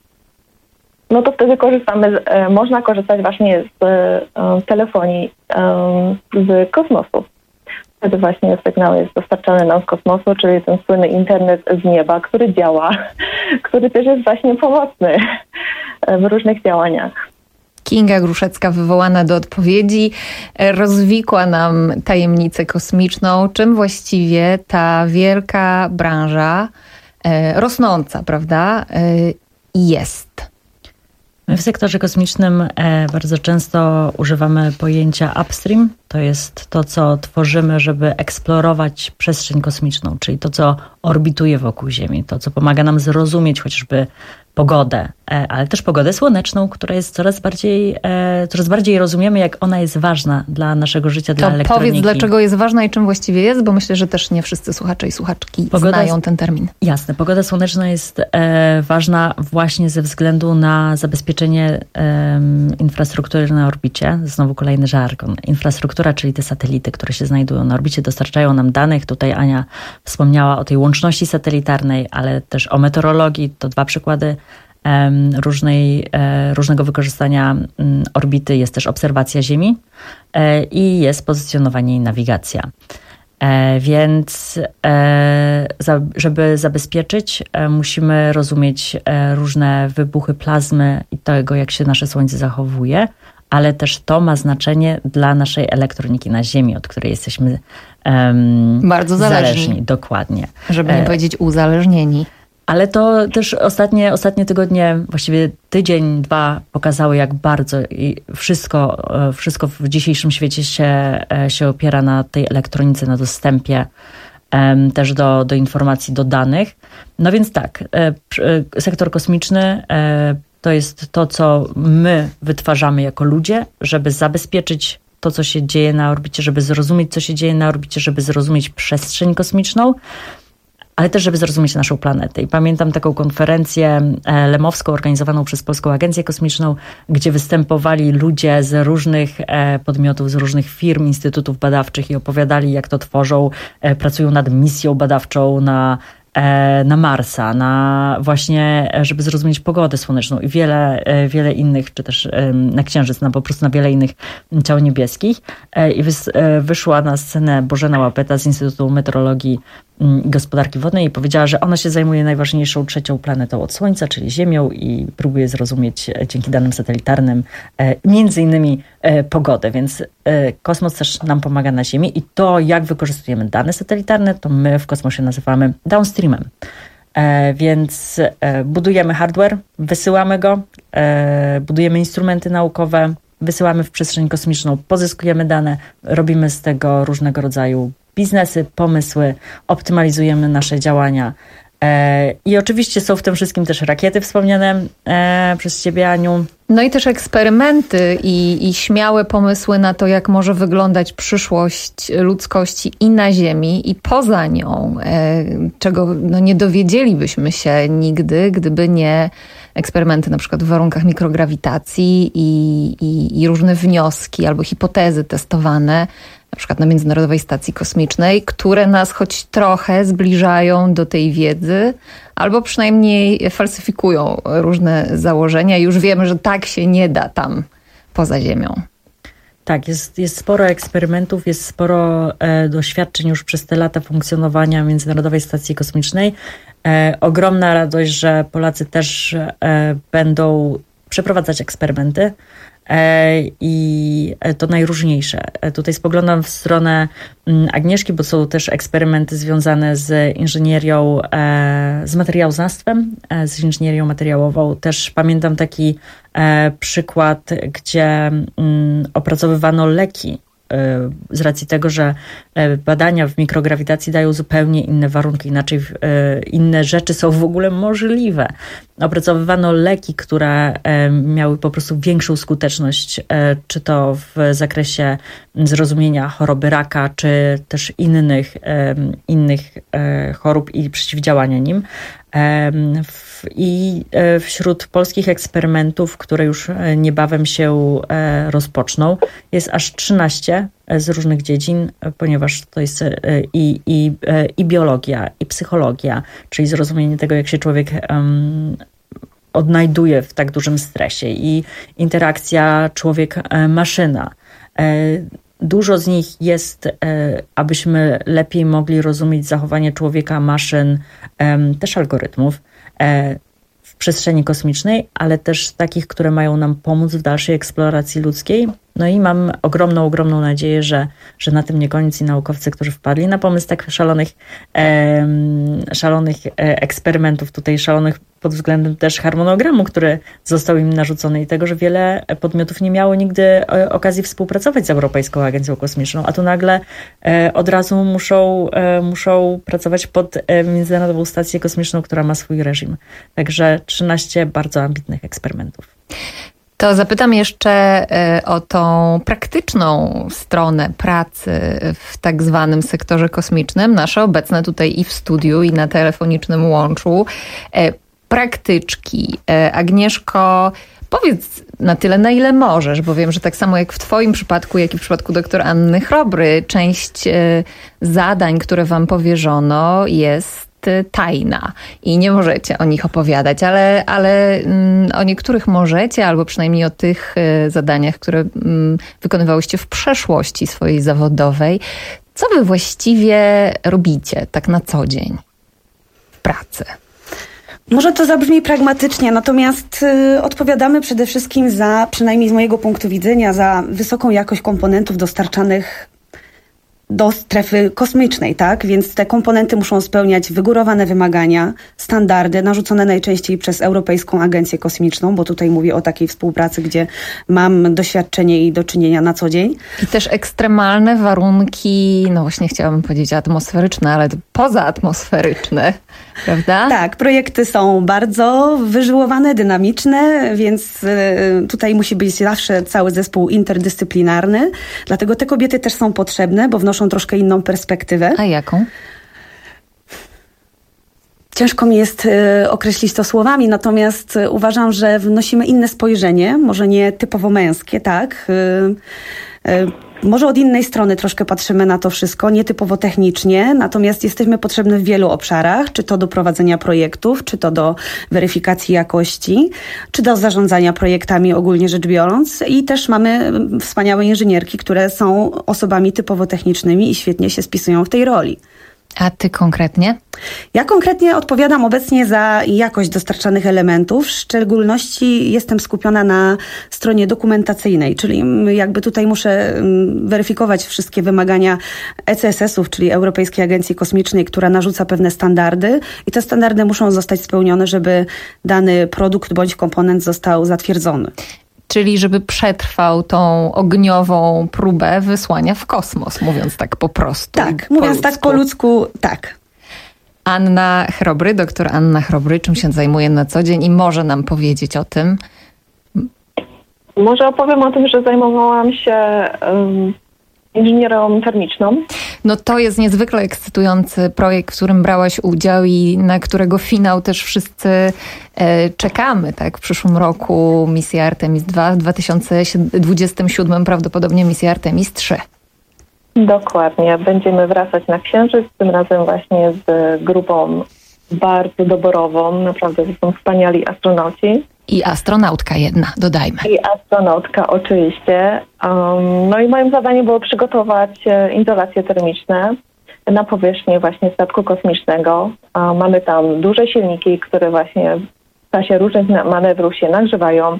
no to wtedy korzystamy, z, e, można korzystać właśnie z e, telefonii e, z kosmosu. Wtedy właśnie sygnał jest dostarczany nam z kosmosu, czyli ten słynny internet z nieba, który działa, który też jest właśnie pomocny w różnych działaniach. Kinga Gruszecka, wywołana do odpowiedzi, rozwikła nam tajemnicę kosmiczną, czym właściwie ta wielka branża, rosnąca, prawda, jest. My w sektorze kosmicznym bardzo często używamy pojęcia upstream. To jest to, co tworzymy, żeby eksplorować przestrzeń kosmiczną, czyli to, co orbituje wokół Ziemi, to, co pomaga nam zrozumieć chociażby pogodę, ale też pogodę słoneczną, która jest coraz bardziej, coraz bardziej rozumiemy, jak ona jest ważna dla naszego życia, dla to elektroniki. Powiedz, dlaczego jest ważna i czym właściwie jest, bo myślę, że też nie wszyscy słuchacze i słuchaczki pogoda, znają ten termin. Jasne, pogoda słoneczna jest e, ważna właśnie ze względu na zabezpieczenie e, infrastruktury na orbicie. Znowu kolejny żargon. Infrastruktura, czyli te satelity, które się znajdują na orbicie, dostarczają nam danych. Tutaj Ania wspomniała o tej łączności satelitarnej, ale też o meteorologii. To dwa przykłady różnej, różnego wykorzystania orbity. Jest też obserwacja Ziemi i jest pozycjonowanie i nawigacja. Więc żeby zabezpieczyć, musimy rozumieć różne wybuchy plazmy i tego, jak się nasze Słońce zachowuje, ale też to ma znaczenie dla naszej elektroniki na Ziemi, od której jesteśmy um, bardzo zależni. zależni. Dokładnie. Żeby nie powiedzieć uzależnieni. Ale to też ostatnie, ostatnie tygodnie, właściwie tydzień, dwa pokazały, jak bardzo i wszystko, wszystko w dzisiejszym świecie się, się opiera na tej elektronice, na dostępie um, też do, do informacji, do danych. No więc tak, sektor kosmiczny to jest to, co my wytwarzamy jako ludzie, żeby zabezpieczyć to, co się dzieje na orbicie, żeby zrozumieć, co się dzieje na orbicie, żeby zrozumieć przestrzeń kosmiczną, ale też, żeby zrozumieć naszą planetę. I pamiętam taką konferencję lemowską organizowaną przez Polską Agencję Kosmiczną, gdzie występowali ludzie z różnych podmiotów, z różnych firm, instytutów badawczych i opowiadali, jak to tworzą, pracują nad misją badawczą na na Marsa, na właśnie, żeby zrozumieć pogodę słoneczną i wiele, wiele innych, czy też na Księżyc, na po prostu na wiele innych ciał niebieskich. I wyszła na scenę Bożena Łapeta z Instytutu Meteorologii i Gospodarki Wodnej i powiedziała, że ona się zajmuje najważniejszą trzecią planetą od Słońca, czyli Ziemią i próbuje zrozumieć dzięki danym satelitarnym między innymi pogodę, więc kosmos też nam pomaga na Ziemi i to, jak wykorzystujemy dane satelitarne, to my w kosmosie nazywamy downstreamem. Więc budujemy hardware, wysyłamy go, budujemy instrumenty naukowe, wysyłamy w przestrzeń kosmiczną, pozyskujemy dane, robimy z tego różnego rodzaju biznesy, pomysły, optymalizujemy nasze działania. E, I oczywiście są w tym wszystkim też rakiety wspomniane e, przez ciebie, Aniu. No i też eksperymenty i, i śmiałe pomysły na to, jak może wyglądać przyszłość ludzkości i na Ziemi, i poza nią, e, czego no, nie dowiedzielibyśmy się nigdy, gdyby nie eksperymenty na przykład w warunkach mikrograwitacji i, i, i różne wnioski albo hipotezy testowane, na przykład na Międzynarodowej Stacji Kosmicznej, które nas choć trochę zbliżają do tej wiedzy, albo przynajmniej falsyfikują różne założenia. Już wiemy, że tak się nie da tam poza Ziemią. tak, jest, jest sporo eksperymentów, jest sporo e, doświadczeń już przez te lata funkcjonowania Międzynarodowej Stacji Kosmicznej. E, ogromna radość, że Polacy też e, będą przeprowadzać eksperymenty. I to najróżniejsze. Tutaj spoglądam w stronę Agnieszki, bo są też eksperymenty związane z inżynierią, z materiałoznawstwem, z inżynierią materiałową. Też pamiętam taki przykład, gdzie opracowywano leki z racji tego, że badania w mikrograwitacji dają zupełnie inne warunki, inaczej inne rzeczy są w ogóle możliwe. Opracowywano leki, które miały po prostu większą skuteczność, czy to w zakresie zrozumienia choroby raka, czy też innych, innych chorób i przeciwdziałania nim. I wśród polskich eksperymentów, które już niebawem się rozpoczną, jest aż trzynaście z różnych dziedzin, ponieważ to jest i, i, i biologia, i psychologia, czyli zrozumienie tego, jak się człowiek um, odnajduje w tak dużym stresie, i interakcja człowiek-maszyna. Dużo z nich jest, abyśmy lepiej mogli rozumieć zachowanie człowieka, maszyn, też algorytmów w przestrzeni kosmicznej, ale też takich, które mają nam pomóc w dalszej eksploracji ludzkiej. No i mam ogromną, ogromną nadzieję, że, że na tym nie koniec i naukowcy, którzy wpadli na pomysł tak szalonych, e, szalonych eksperymentów, tutaj szalonych pod względem też harmonogramu, który został im narzucony, i tego, że wiele podmiotów nie miało nigdy okazji współpracować z Europejską Agencją Kosmiczną, a tu nagle e, od razu muszą, e, muszą pracować pod e, Międzynarodową Stację Kosmiczną, która ma swój reżim. Także trzynaście bardzo ambitnych eksperymentów. To zapytam jeszcze o tą praktyczną stronę pracy w tak zwanym sektorze kosmicznym. Nasze obecne tutaj i w studiu, i na telefonicznym łączu praktyczki. Agnieszko, powiedz na tyle, na ile możesz, bo wiem, że tak samo jak w twoim przypadku, jak i w przypadku doktor Anny Chrobry, część zadań, które wam powierzono, jest tajna i nie możecie o nich opowiadać, ale, ale mm, o niektórych możecie, albo przynajmniej o tych y, zadaniach, które mm, wykonywałyście w przeszłości swojej zawodowej. Co wy właściwie robicie tak na co dzień w pracy? Może to zabrzmi pragmatycznie, natomiast y, odpowiadamy przede wszystkim za, przynajmniej z mojego punktu widzenia, za wysoką jakość komponentów dostarczanych do strefy kosmicznej, tak? Więc te komponenty muszą spełniać wygórowane wymagania, standardy narzucone najczęściej przez Europejską Agencję Kosmiczną, bo tutaj mówię o takiej współpracy, gdzie mam doświadczenie i do czynienia na co dzień. I też ekstremalne warunki, no właśnie chciałabym powiedzieć atmosferyczne, ale pozaatmosferyczne, prawda? Tak, projekty są bardzo wyżyłowane, dynamiczne, więc y, tutaj musi być zawsze cały zespół interdyscyplinarny, dlatego te kobiety też są potrzebne, bo wnoszą troszkę inną perspektywę. A jaką? Ciężko mi jest y, określić to słowami, natomiast y, uważam, że wnosimy inne spojrzenie, może nie typowo męskie, tak? Y, y, może od innej strony troszkę patrzymy na to wszystko, nietypowo technicznie, natomiast jesteśmy potrzebne w wielu obszarach, czy to do prowadzenia projektów, czy to do weryfikacji jakości, czy do zarządzania projektami ogólnie rzecz biorąc, i też mamy wspaniałe inżynierki, które są osobami typowo technicznymi i świetnie się spisują w tej roli. A ty konkretnie? Ja konkretnie odpowiadam obecnie za jakość dostarczanych elementów. W szczególności jestem skupiona na stronie dokumentacyjnej, czyli jakby tutaj muszę weryfikować wszystkie wymagania E C S S-ów, czyli Europejskiej Agencji Kosmicznej, która narzuca pewne standardy, i te standardy muszą zostać spełnione, żeby dany produkt bądź komponent został zatwierdzony. Czyli żeby przetrwał tą ogniową próbę wysłania w kosmos, mówiąc tak po prostu. Tak, mówiąc ludzku. tak po ludzku, tak. Anna Chrobry, doktor Anna Chrobry, czym się zajmuje na co dzień i może nam powiedzieć o tym? Może opowiem o tym, że zajmowałam się um, inżynierią termiczną. No to jest niezwykle ekscytujący projekt, w którym brałaś udział i na którego finał też wszyscy e, czekamy, tak? W przyszłym roku misja Artemis dwa, w dwa tysiące dwudziestym siódmym prawdopodobnie misja Artemis trzy. Dokładnie. Będziemy wracać na Księżyc, tym razem właśnie z grupą bardzo doborową. Naprawdę to są wspaniali astronauci. I astronautka jedna, dodajmy. I astronautka oczywiście. Um, no i moim zadaniem było przygotować e, izolacje termiczne na powierzchnię właśnie statku kosmicznego. Um, mamy tam duże silniki, które właśnie w czasie różnych manewrów się nagrzewają.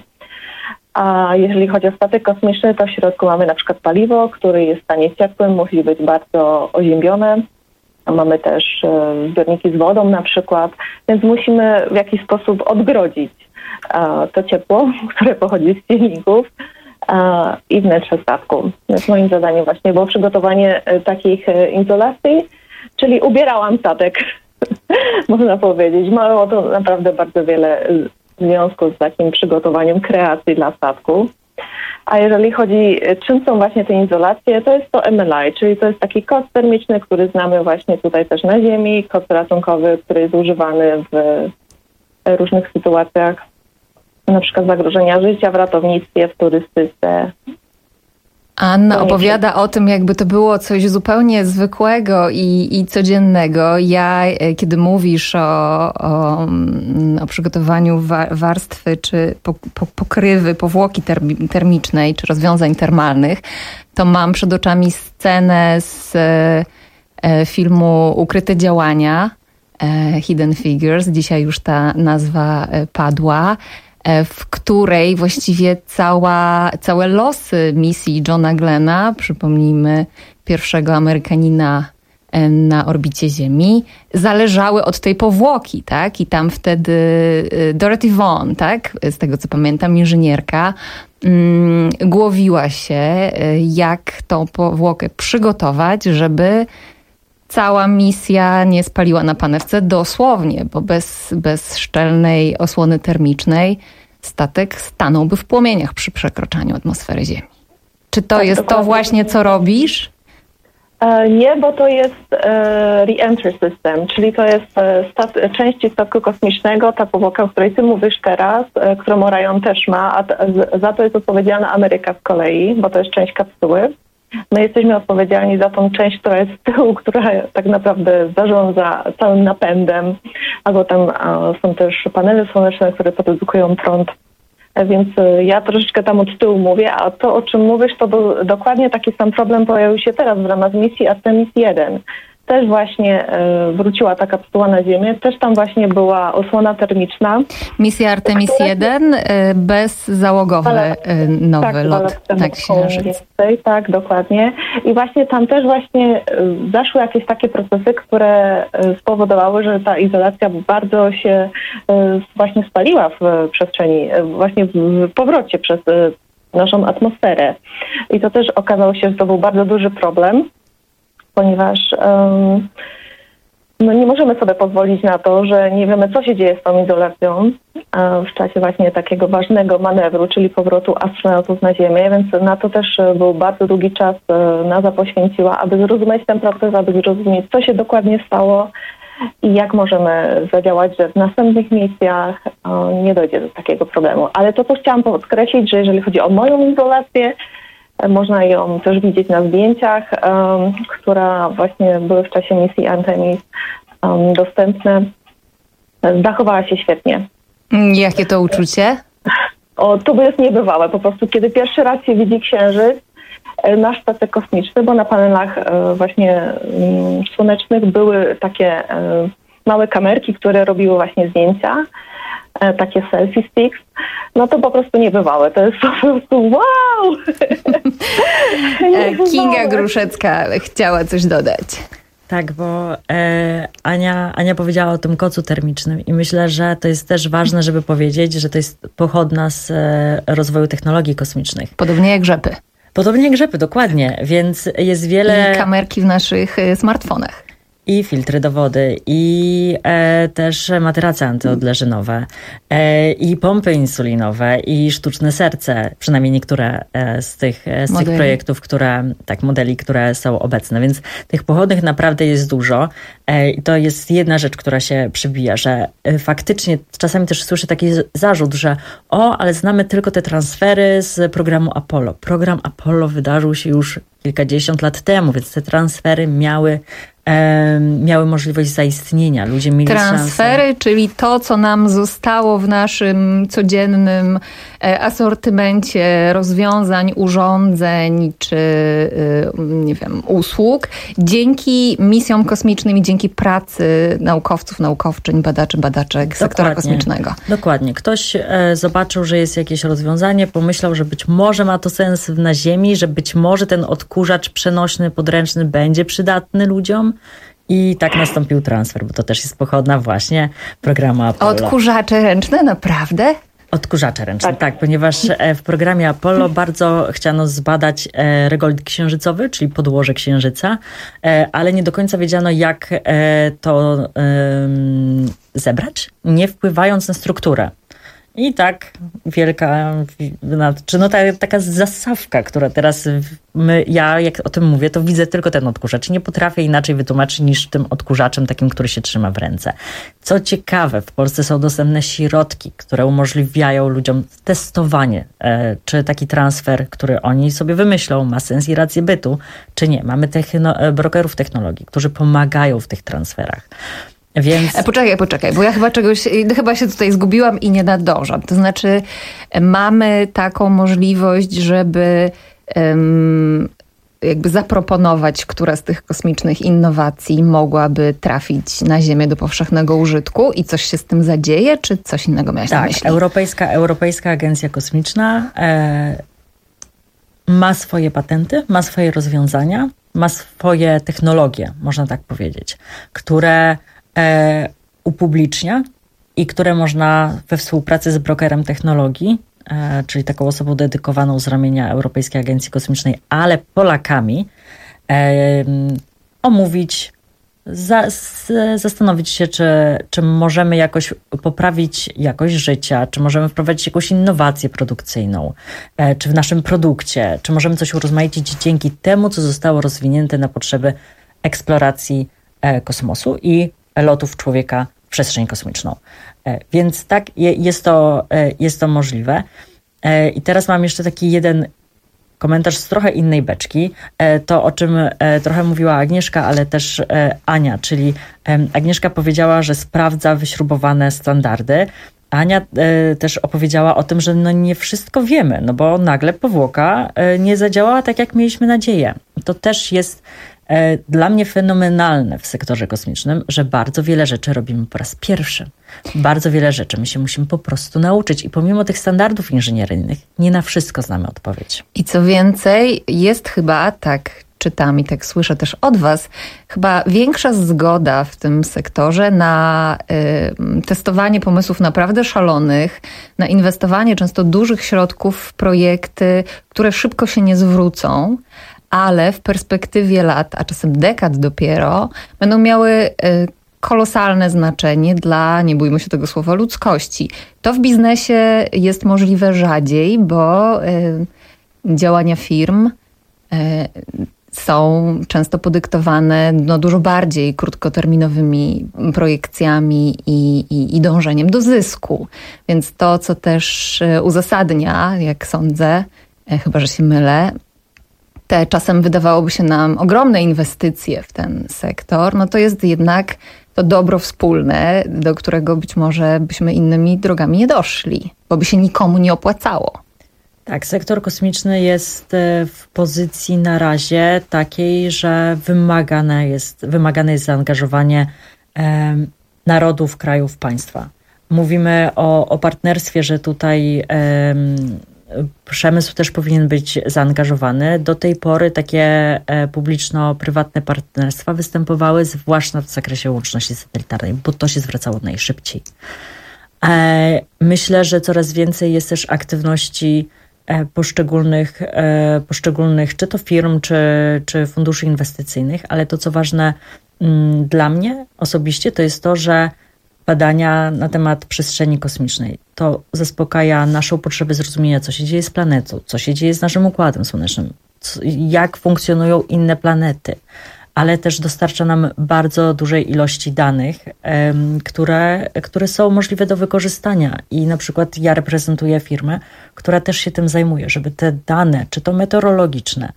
A jeżeli chodzi o statek kosmiczny, to w środku mamy na przykład paliwo, które jest w stanie ciepłym, musi być bardzo oziębione. Mamy też e, zbiorniki z wodą na przykład, więc musimy w jakiś sposób odgrodzić e, to ciepło, które pochodzi z silników e, i wnętrze statku. Więc moim zadaniem właśnie było przygotowanie e, takich e, izolacji, czyli ubierałam statek, można powiedzieć. Mało to naprawdę bardzo wiele w związku z takim przygotowaniem kreacji dla statku. A jeżeli chodzi, czym są właśnie te izolacje, to jest to M L I, czyli to jest taki kod termiczny, który znamy właśnie tutaj też na Ziemi, kod ratunkowy, który jest używany w różnych sytuacjach, na przykład zagrożenia życia w ratownictwie, w turystyce. Anna opowiada o tym, jakby to było coś zupełnie zwykłego i, i codziennego. Ja, kiedy mówisz o, o, o przygotowaniu wa- warstwy czy po, po, pokrywy, powłoki termi- termicznej czy rozwiązań termalnych, to mam przed oczami scenę z e, filmu Ukryte działania, e, Hidden Figures. Dzisiaj już ta nazwa e, padła, w której właściwie cała, całe losy misji Johna Glena, przypomnijmy, pierwszego Amerykanina na orbicie Ziemi, zależały od tej powłoki, tak? I tam wtedy Dorothy Vaughan, tak? Z tego co pamiętam, inżynierka, mm, głowiła się, jak tą powłokę przygotować, żeby cała misja nie spaliła na panewce dosłownie, bo bez, bez szczelnej osłony termicznej statek stanąłby w płomieniach przy przekroczaniu atmosfery Ziemi. Czy to tak, jest dokładnie. To właśnie, co robisz? E, nie, bo to jest e, re-entry system, czyli to jest e, stat- części statku kosmicznego, ta powłoka, o której ty mówisz teraz, e, którą Orion też ma, a t- z- za to jest odpowiedzialna Ameryka z kolei, bo to jest część kapsuły. My jesteśmy odpowiedzialni za tą część, która jest z tyłu, która tak naprawdę zarządza całym napędem, albo tam a, są też panele słoneczne, które produkują prąd. Więc ja troszeczkę tam od tyłu mówię, a to, o czym mówisz, to do, dokładnie taki sam problem pojawił się teraz w ramach misji Artemis jeden. Też właśnie e, wróciła ta kapsuła na Ziemię, też tam właśnie była osłona termiczna. Misja Artemis która... jeden, e, bezzałogowy e, nowy tak, lot na Księżyc. Tak, dokładnie. I właśnie tam też właśnie e, zaszły jakieś takie procesy, które e, spowodowały, że ta izolacja bardzo się e, właśnie spaliła w przestrzeni, e, właśnie w, w powrocie przez e, naszą atmosferę. I to też okazało się, że to był bardzo duży problem, ponieważ um, no nie możemy sobie pozwolić na to, że nie wiemy, co się dzieje z tą izolacją um, w czasie właśnie takiego ważnego manewru, czyli powrotu astronautów na Ziemię, więc na to też był bardzo długi czas um, NASA poświęciła, aby zrozumieć ten proces, aby zrozumieć, co się dokładnie stało i jak możemy zadziałać, że w następnych misjach um, nie dojdzie do takiego problemu. Ale to, co chciałam podkreślić, że jeżeli chodzi o moją izolację, można ją też widzieć na zdjęciach, um, która właśnie były w czasie misji Artemis um, dostępne. Zachowała się świetnie. Jakie to uczucie? O, to jest niebywałe. Po prostu, kiedy pierwszy raz się widzi Księżyc, nasz statek kosmiczny, bo na panelach e, właśnie m, słonecznych były takie e, małe kamerki, które robiły właśnie zdjęcia, e, takie selfie sticks. No to po prostu niebywałe. To jest po prostu wow! Kinga Gruszecka chciała coś dodać. Tak, bo e, Ania, Ania powiedziała o tym kocu termicznym i myślę, że to jest też ważne, żeby powiedzieć, że to jest pochodna z e, rozwoju technologii kosmicznych. Podobnie jak grzepy. Podobnie jak grzepy, dokładnie. Więc jest wiele... I kamerki w naszych smartfonach. I filtry do wody, i e, też materace antyodleżynowe, e, i pompy insulinowe, i sztuczne serce, przynajmniej niektóre e, z tych, z tych projektów, które, tak, modeli, które są obecne. Więc tych pochodnych naprawdę jest dużo. E, I to jest jedna rzecz, która się przybija, że e, faktycznie czasami też słyszę taki zarzut, że o, ale znamy tylko te transfery z programu Apollo. Program Apollo wydarzył się już kilkadziesiąt lat temu, więc te transfery miały e, miały możliwość zaistnienia. Ludzie mieli transfery, szansę. Czyli to, co nam zostało w naszym codziennym asortymencie rozwiązań, urządzeń czy nie wiem, usług, dzięki misjom kosmicznym i dzięki pracy naukowców, naukowczyń, badaczy, badaczek sektora Dokładnie. kosmicznego. Dokładnie. Ktoś e, zobaczył, że jest jakieś rozwiązanie, pomyślał, że być może ma to sens na Ziemi, że być może ten odkurzacz przenośny, podręczny będzie przydatny ludziom. I tak nastąpił transfer, bo to też jest pochodna właśnie programu Apollo. Odkurzacze ręczne, naprawdę? Odkurzacze ręczne, tak. tak, ponieważ w programie Apollo bardzo chciano zbadać regolit księżycowy, czyli podłoże Księżyca, ale nie do końca wiedziano, jak to zebrać, nie wpływając na strukturę. I tak wielka, czy no ta, taka zasawka, która teraz my, ja jak o tym mówię, to widzę tylko ten odkurzacz. Nie potrafię inaczej wytłumaczyć niż tym odkurzaczem takim, który się trzyma w ręce. Co ciekawe, w Polsce są dostępne środki, które umożliwiają ludziom testowanie, e, czy taki transfer, który oni sobie wymyślą, ma sens i rację bytu, czy nie. Mamy techno- brokerów technologii, którzy pomagają w tych transferach. Więc... Poczekaj, poczekaj, bo ja chyba czegoś, chyba się tutaj zgubiłam i nie nadążam. To znaczy mamy taką możliwość, żeby um, jakby zaproponować, która z tych kosmicznych innowacji mogłaby trafić na Ziemię do powszechnego użytku i coś się z tym zadzieje, czy coś innego miałaś tak, na myśli? Europejska, Europejska Agencja Kosmiczna e, ma swoje patenty, ma swoje rozwiązania, ma swoje technologie, można tak powiedzieć, które E, upublicznia i które można we współpracy z brokerem technologii, e, czyli taką osobą dedykowaną z ramienia Europejskiej Agencji Kosmicznej, ale Polakami, e, omówić, za, z, zastanowić się, czy, czy możemy jakoś poprawić jakość życia, czy możemy wprowadzić jakąś innowację produkcyjną, e, czy w naszym produkcie, czy możemy coś urozmaicić dzięki temu, co zostało rozwinięte na potrzeby eksploracji e, kosmosu i lotów człowieka w przestrzeń kosmiczną. Więc tak, jest to, jest to możliwe. I teraz mam jeszcze taki jeden komentarz z trochę innej beczki. To, o czym trochę mówiła Agnieszka, ale też Ania, czyli Agnieszka powiedziała, że sprawdza wyśrubowane standardy. Ania też opowiedziała o tym, że no nie wszystko wiemy, no bo nagle powłoka nie zadziałała tak, jak mieliśmy nadzieję. To też jest dla mnie fenomenalne w sektorze kosmicznym, że bardzo wiele rzeczy robimy po raz pierwszy. Bardzo wiele rzeczy my się musimy po prostu nauczyć i pomimo tych standardów inżynieryjnych nie na wszystko znamy odpowiedź. I co więcej, jest chyba, tak czytam i tak słyszę też od was, chyba większa zgoda w tym sektorze na y, testowanie pomysłów naprawdę szalonych, na inwestowanie często dużych środków w projekty, które szybko się nie zwrócą, ale w perspektywie lat, a czasem dekad dopiero, będą miały kolosalne znaczenie dla, nie bójmy się tego słowa, ludzkości. To w biznesie jest możliwe rzadziej, bo działania firm są często podyktowane no, dużo bardziej krótkoterminowymi projekcjami i, i, i dążeniem do zysku. Więc to, co też uzasadnia, jak sądzę, chyba że się mylę, te czasem wydawałoby się nam ogromne inwestycje w ten sektor, no to jest jednak to dobro wspólne, do którego być może byśmy innymi drogami nie doszli, bo by się nikomu nie opłacało. Tak, sektor kosmiczny jest w pozycji na razie takiej, że wymagane jest, wymagane jest zaangażowanie e, narodów, krajów, państwa. Mówimy o, o partnerstwie, że tutaj e, przemysł też powinien być zaangażowany. Do tej pory takie publiczno-prywatne partnerstwa występowały zwłaszcza w zakresie łączności satelitarnej, bo to się zwracało najszybciej. Myślę, że coraz więcej jest też aktywności poszczególnych, poszczególnych czy to firm, czy, czy funduszy inwestycyjnych, ale to, co ważne dla mnie osobiście, to jest to, że badania na temat przestrzeni kosmicznej. To zaspokaja naszą potrzebę zrozumienia, co się dzieje z planetą, co się dzieje z naszym Układem Słonecznym, co, jak funkcjonują inne planety, ale też dostarcza nam bardzo dużej ilości danych, um, które, które są możliwe do wykorzystania. I na przykład ja reprezentuję firmę, która też się tym zajmuje, żeby te dane, czy to meteorologiczne,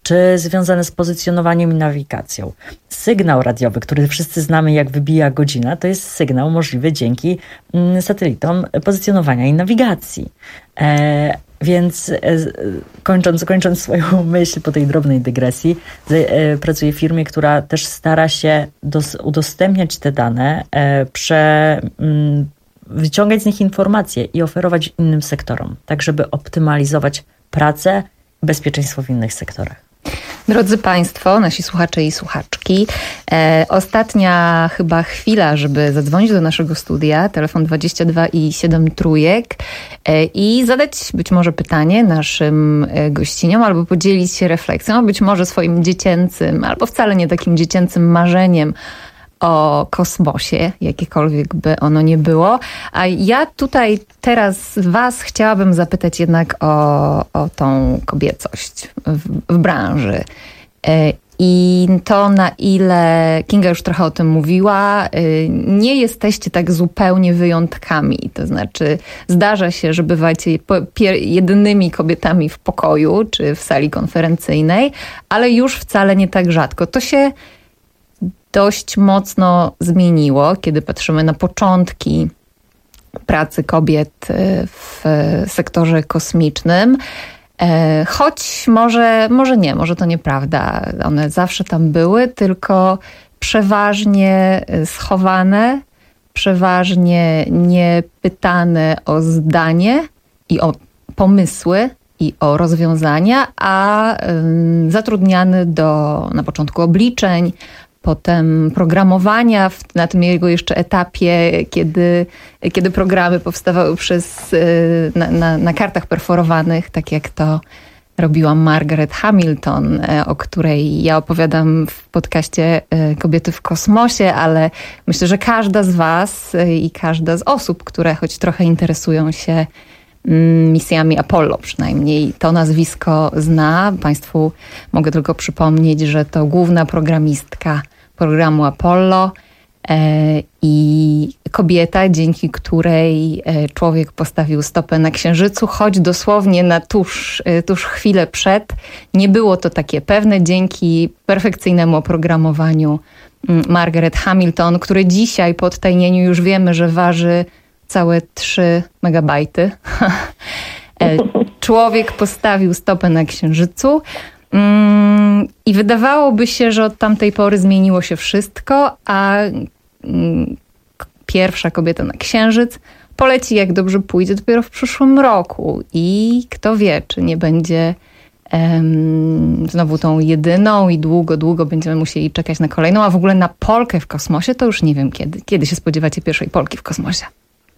czy związane z pozycjonowaniem i nawigacją. Sygnał radiowy, który wszyscy znamy jak wybija godzina, to jest sygnał możliwy dzięki satelitom pozycjonowania i nawigacji. E, więc e, kończąc, kończąc swoją myśl po tej drobnej dygresji, e, pracuję w firmie, która też stara się dos, udostępniać te dane, e, prze, m, wyciągać z nich informacje i oferować innym sektorom, tak żeby optymalizować pracę i bezpieczeństwo w innych sektorach. Drodzy Państwo, nasi słuchacze i słuchaczki, e, ostatnia chyba chwila, żeby zadzwonić do naszego studia, telefon dwadzieścia dwa i siedem trójek e, i zadać być może pytanie naszym e, gościniom, albo podzielić się refleksją, a być może swoim dziecięcym, albo wcale nie takim dziecięcym marzeniem o kosmosie, jakiekolwiek by ono nie było. A ja tutaj teraz was chciałabym zapytać jednak o, o tą kobiecość w, w branży. I to, na ile, Kinga już trochę o tym mówiła, nie jesteście tak zupełnie wyjątkami. To znaczy zdarza się, że bywacie jedynymi kobietami w pokoju czy w sali konferencyjnej, ale już wcale nie tak rzadko. To się dość mocno zmieniło, kiedy patrzymy na początki pracy kobiet w sektorze kosmicznym. Choć może, może nie, może to nieprawda. One zawsze tam były, tylko przeważnie schowane, przeważnie nie pytane o zdanie i o pomysły i o rozwiązania, a zatrudniany do na początku obliczeń, potem programowania na tym jego jeszcze etapie, kiedy, kiedy programy powstawały przez, na, na, na kartach perforowanych, tak jak to robiła Margaret Hamilton, o której ja opowiadam w podcaście Kobiety w kosmosie, ale myślę, że każda z was i każda z osób, które choć trochę interesują się misjami Apollo, przynajmniej to nazwisko zna. Państwu mogę tylko przypomnieć, że to główna programistka programu Apollo e, i kobieta, dzięki której człowiek postawił stopę na Księżycu, choć dosłownie na tuż, tuż chwilę przed. Nie było to takie pewne dzięki perfekcyjnemu oprogramowaniu Margaret Hamilton, które dzisiaj po odtajnieniu już wiemy, że waży całe trzy megabajty. Człowiek postawił stopę na Księżycu. I wydawałoby się, że od tamtej pory zmieniło się wszystko, a pierwsza kobieta na Księżyc poleci, jak dobrze pójdzie, dopiero w przyszłym roku. I kto wie, czy nie będzie um, znowu tą jedyną i długo, długo będziemy musieli czekać na kolejną, a w ogóle na Polkę w kosmosie to już nie wiem kiedy. Kiedy się spodziewacie pierwszej Polki w kosmosie?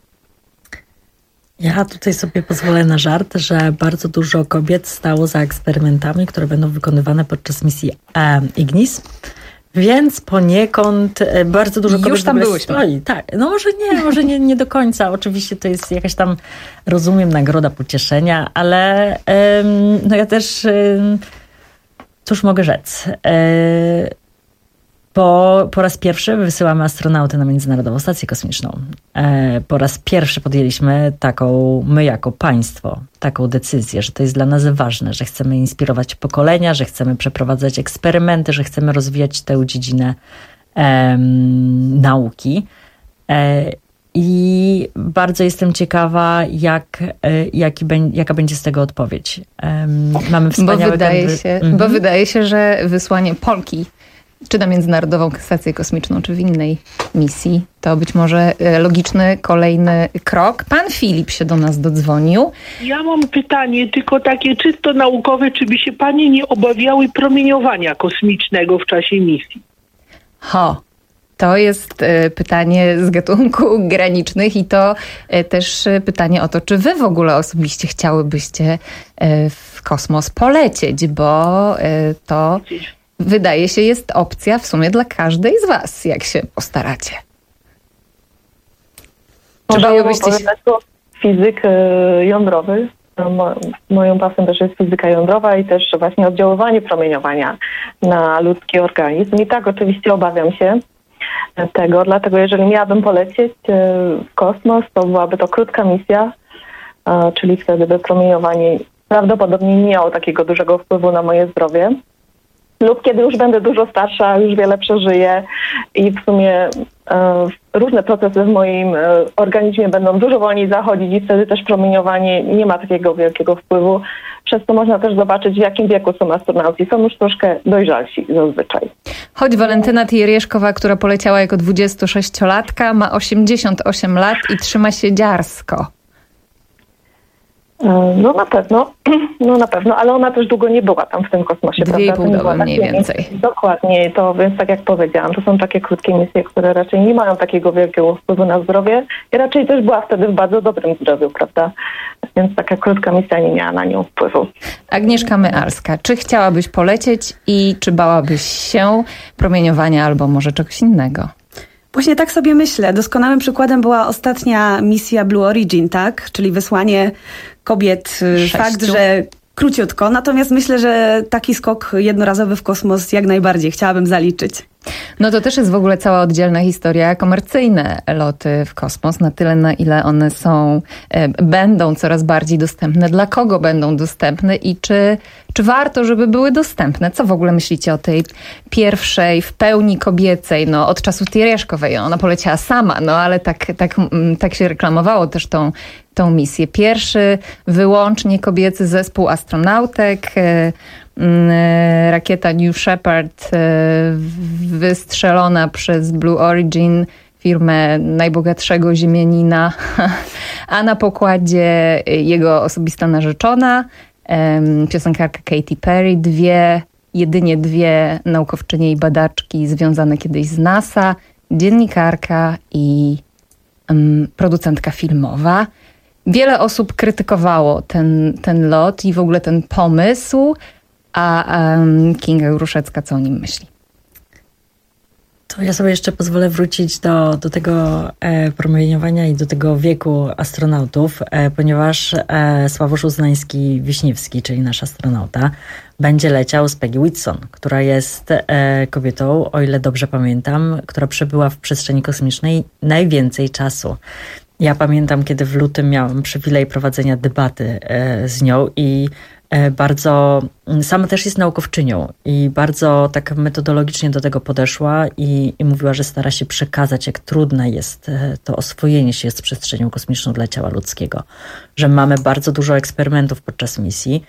Ja tutaj sobie pozwolę na żart, że bardzo dużo kobiet stało za eksperymentami, które będą wykonywane podczas misji um, Ignis, więc poniekąd bardzo dużo kobiet już tam byłyśmy. Stoi. Tak, no może nie, może nie, nie do końca. Oczywiście to jest jakaś tam, rozumiem, nagroda pocieszenia, ale um, no ja też, um, cóż mogę rzec, um, Bo po raz pierwszy wysyłamy astronauty na Międzynarodową Stację Kosmiczną. Po raz pierwszy podjęliśmy taką, my jako państwo, taką decyzję, że to jest dla nas ważne, że chcemy inspirować pokolenia, że chcemy przeprowadzać eksperymenty, że chcemy rozwijać tę dziedzinę em, nauki. E, I bardzo jestem ciekawa, jak, jaki, jaka będzie z tego odpowiedź. Um, mamy wspaniałe... Bo wydaje, się, mhm. bo wydaje się, że wysłanie Polki czy na Międzynarodową Stację Kosmiczną, czy w innej misji, to być może logiczny kolejny krok. Pan Filip się do nas dodzwonił. Ja mam pytanie, tylko takie czysto naukowe, czy by się panie nie obawiały promieniowania kosmicznego w czasie misji? Ho, to jest pytanie z gatunku granicznych i to też pytanie o to, czy wy w ogóle osobiście chciałybyście w kosmos polecieć, bo to... wydaje się, jest opcja w sumie dla każdej z was, jak się postaracie. Można powiedzieć, to fizyk jądrowy. Moją pasją też jest fizyka jądrowa i też właśnie oddziaływanie promieniowania na ludzki organizm. I tak oczywiście obawiam się tego, dlatego jeżeli miałabym polecieć w kosmos, to byłaby to krótka misja, czyli wtedy by promieniowanie prawdopodobnie nie miało takiego dużego wpływu na moje zdrowie. lub kiedy już będę dużo starsza, już wiele przeżyję i w sumie e, różne procesy w moim e, organizmie będą dużo wolniej zachodzić i wtedy też promieniowanie nie ma takiego wielkiego wpływu. Przez to można też zobaczyć, w jakim wieku są astronauci. Są już troszkę dojrzalsi zazwyczaj. Choć Walentyna Tijerieszkowa, która poleciała jako dwudziestosześciolatka, ma osiemdziesiąt osiem lat i trzyma się dziarsko. No na pewno, no na pewno, ale ona też długo nie była tam w tym kosmosie. Dwie i pół doby mniej więcej. Dokładnie, to więc tak jak powiedziałam, to są takie krótkie misje, które raczej nie mają takiego wielkiego wpływu na zdrowie i raczej też była wtedy w bardzo dobrym zdrowiu, prawda? Więc taka krótka misja nie miała na nią wpływu. Agnieszka Myalska, czy chciałabyś polecieć i czy bałabyś się promieniowania albo może czegoś innego? Właśnie tak sobie myślę. Doskonałym przykładem była ostatnia misja Blue Origin, tak? Czyli wysłanie kobiet. Sześciu. Fakt, że króciutko. Natomiast myślę, że taki skok jednorazowy w kosmos jak najbardziej chciałabym zaliczyć. No to też jest w ogóle cała oddzielna historia. Komercyjne loty w kosmos, na tyle na ile one są, e, będą coraz bardziej dostępne. Dla kogo będą dostępne i czy, czy warto, żeby były dostępne? Co w ogóle myślicie o tej pierwszej, w pełni kobiecej, no od czasów Tijerieszkowej. Ona poleciała sama, no ale tak, tak, tak się reklamowało też tą, tą misję. Pierwszy wyłącznie kobiecy zespół astronautek, e, rakieta New Shepard wystrzelona przez Blue Origin, firmę najbogatszego ziemianina, a na pokładzie jego osobista narzeczona, piosenkarka Katy Perry, dwie, jedynie dwie naukowczynie i badaczki związane kiedyś z NASA, dziennikarka i um, producentka filmowa. Wiele osób krytykowało ten, ten lot i w ogóle ten pomysł. A um, Kinga Gruszecka, co o nim myśli? To ja sobie jeszcze pozwolę wrócić do, do tego e, promieniowania i do tego wieku astronautów, e, ponieważ e, Sławosz Uznański-Wiśniewski, czyli nasz astronauta, będzie leciał z Peggy Whitson, która jest e, kobietą, o ile dobrze pamiętam, która przebyła w przestrzeni kosmicznej najwięcej czasu. Ja pamiętam, kiedy w lutym miałam przywilej prowadzenia debaty e, z nią i bardzo, sama też jest naukowczynią i bardzo tak metodologicznie do tego podeszła i, i mówiła, że stara się przekazać, jak trudne jest to oswojenie się z przestrzenią kosmiczną dla ciała ludzkiego. Że mamy bardzo dużo eksperymentów podczas misji,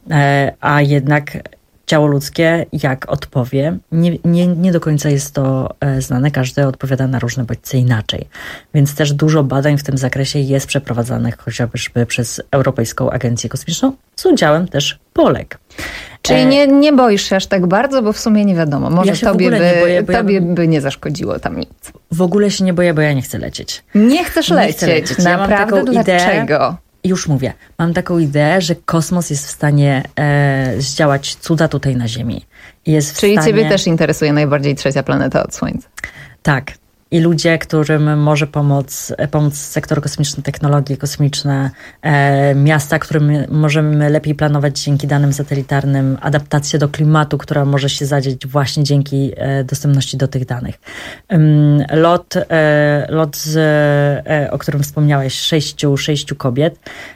a jednak ciało ludzkie, jak odpowie, nie, nie, nie do końca jest to znane. Każdy odpowiada na różne bodźce inaczej. Więc też dużo badań w tym zakresie jest przeprowadzanych chociażby przez Europejską Agencję Kosmiczną z udziałem też Polek. Czyli nie, nie boisz się aż tak bardzo, bo w sumie nie wiadomo. Może ja tobie, by, nie boję, tobie ja... by nie zaszkodziło tam nic. W ogóle się nie boję, bo ja nie chcę lecieć. Nie chcesz nie lecieć? Chcę lecieć. Naprawdę? Ja mam taką Dlaczego? Ideę, Już mówię, mam taką ideę, że kosmos jest w stanie e, zdziałać cuda tutaj na Ziemi. Jest w Czyli stanie... ciebie też interesuje najbardziej trzecia planeta od Słońca. Tak. I ludzie, którym może pomóc, pomóc sektor kosmiczny, technologie kosmiczne, e, miasta, którym możemy lepiej planować dzięki danym satelitarnym, adaptację do klimatu, która może się zadzieć właśnie dzięki e, dostępności do tych danych. Um, lot, e, lot z, e, o którym wspomniałeś, sześciu, sześciu kobiet.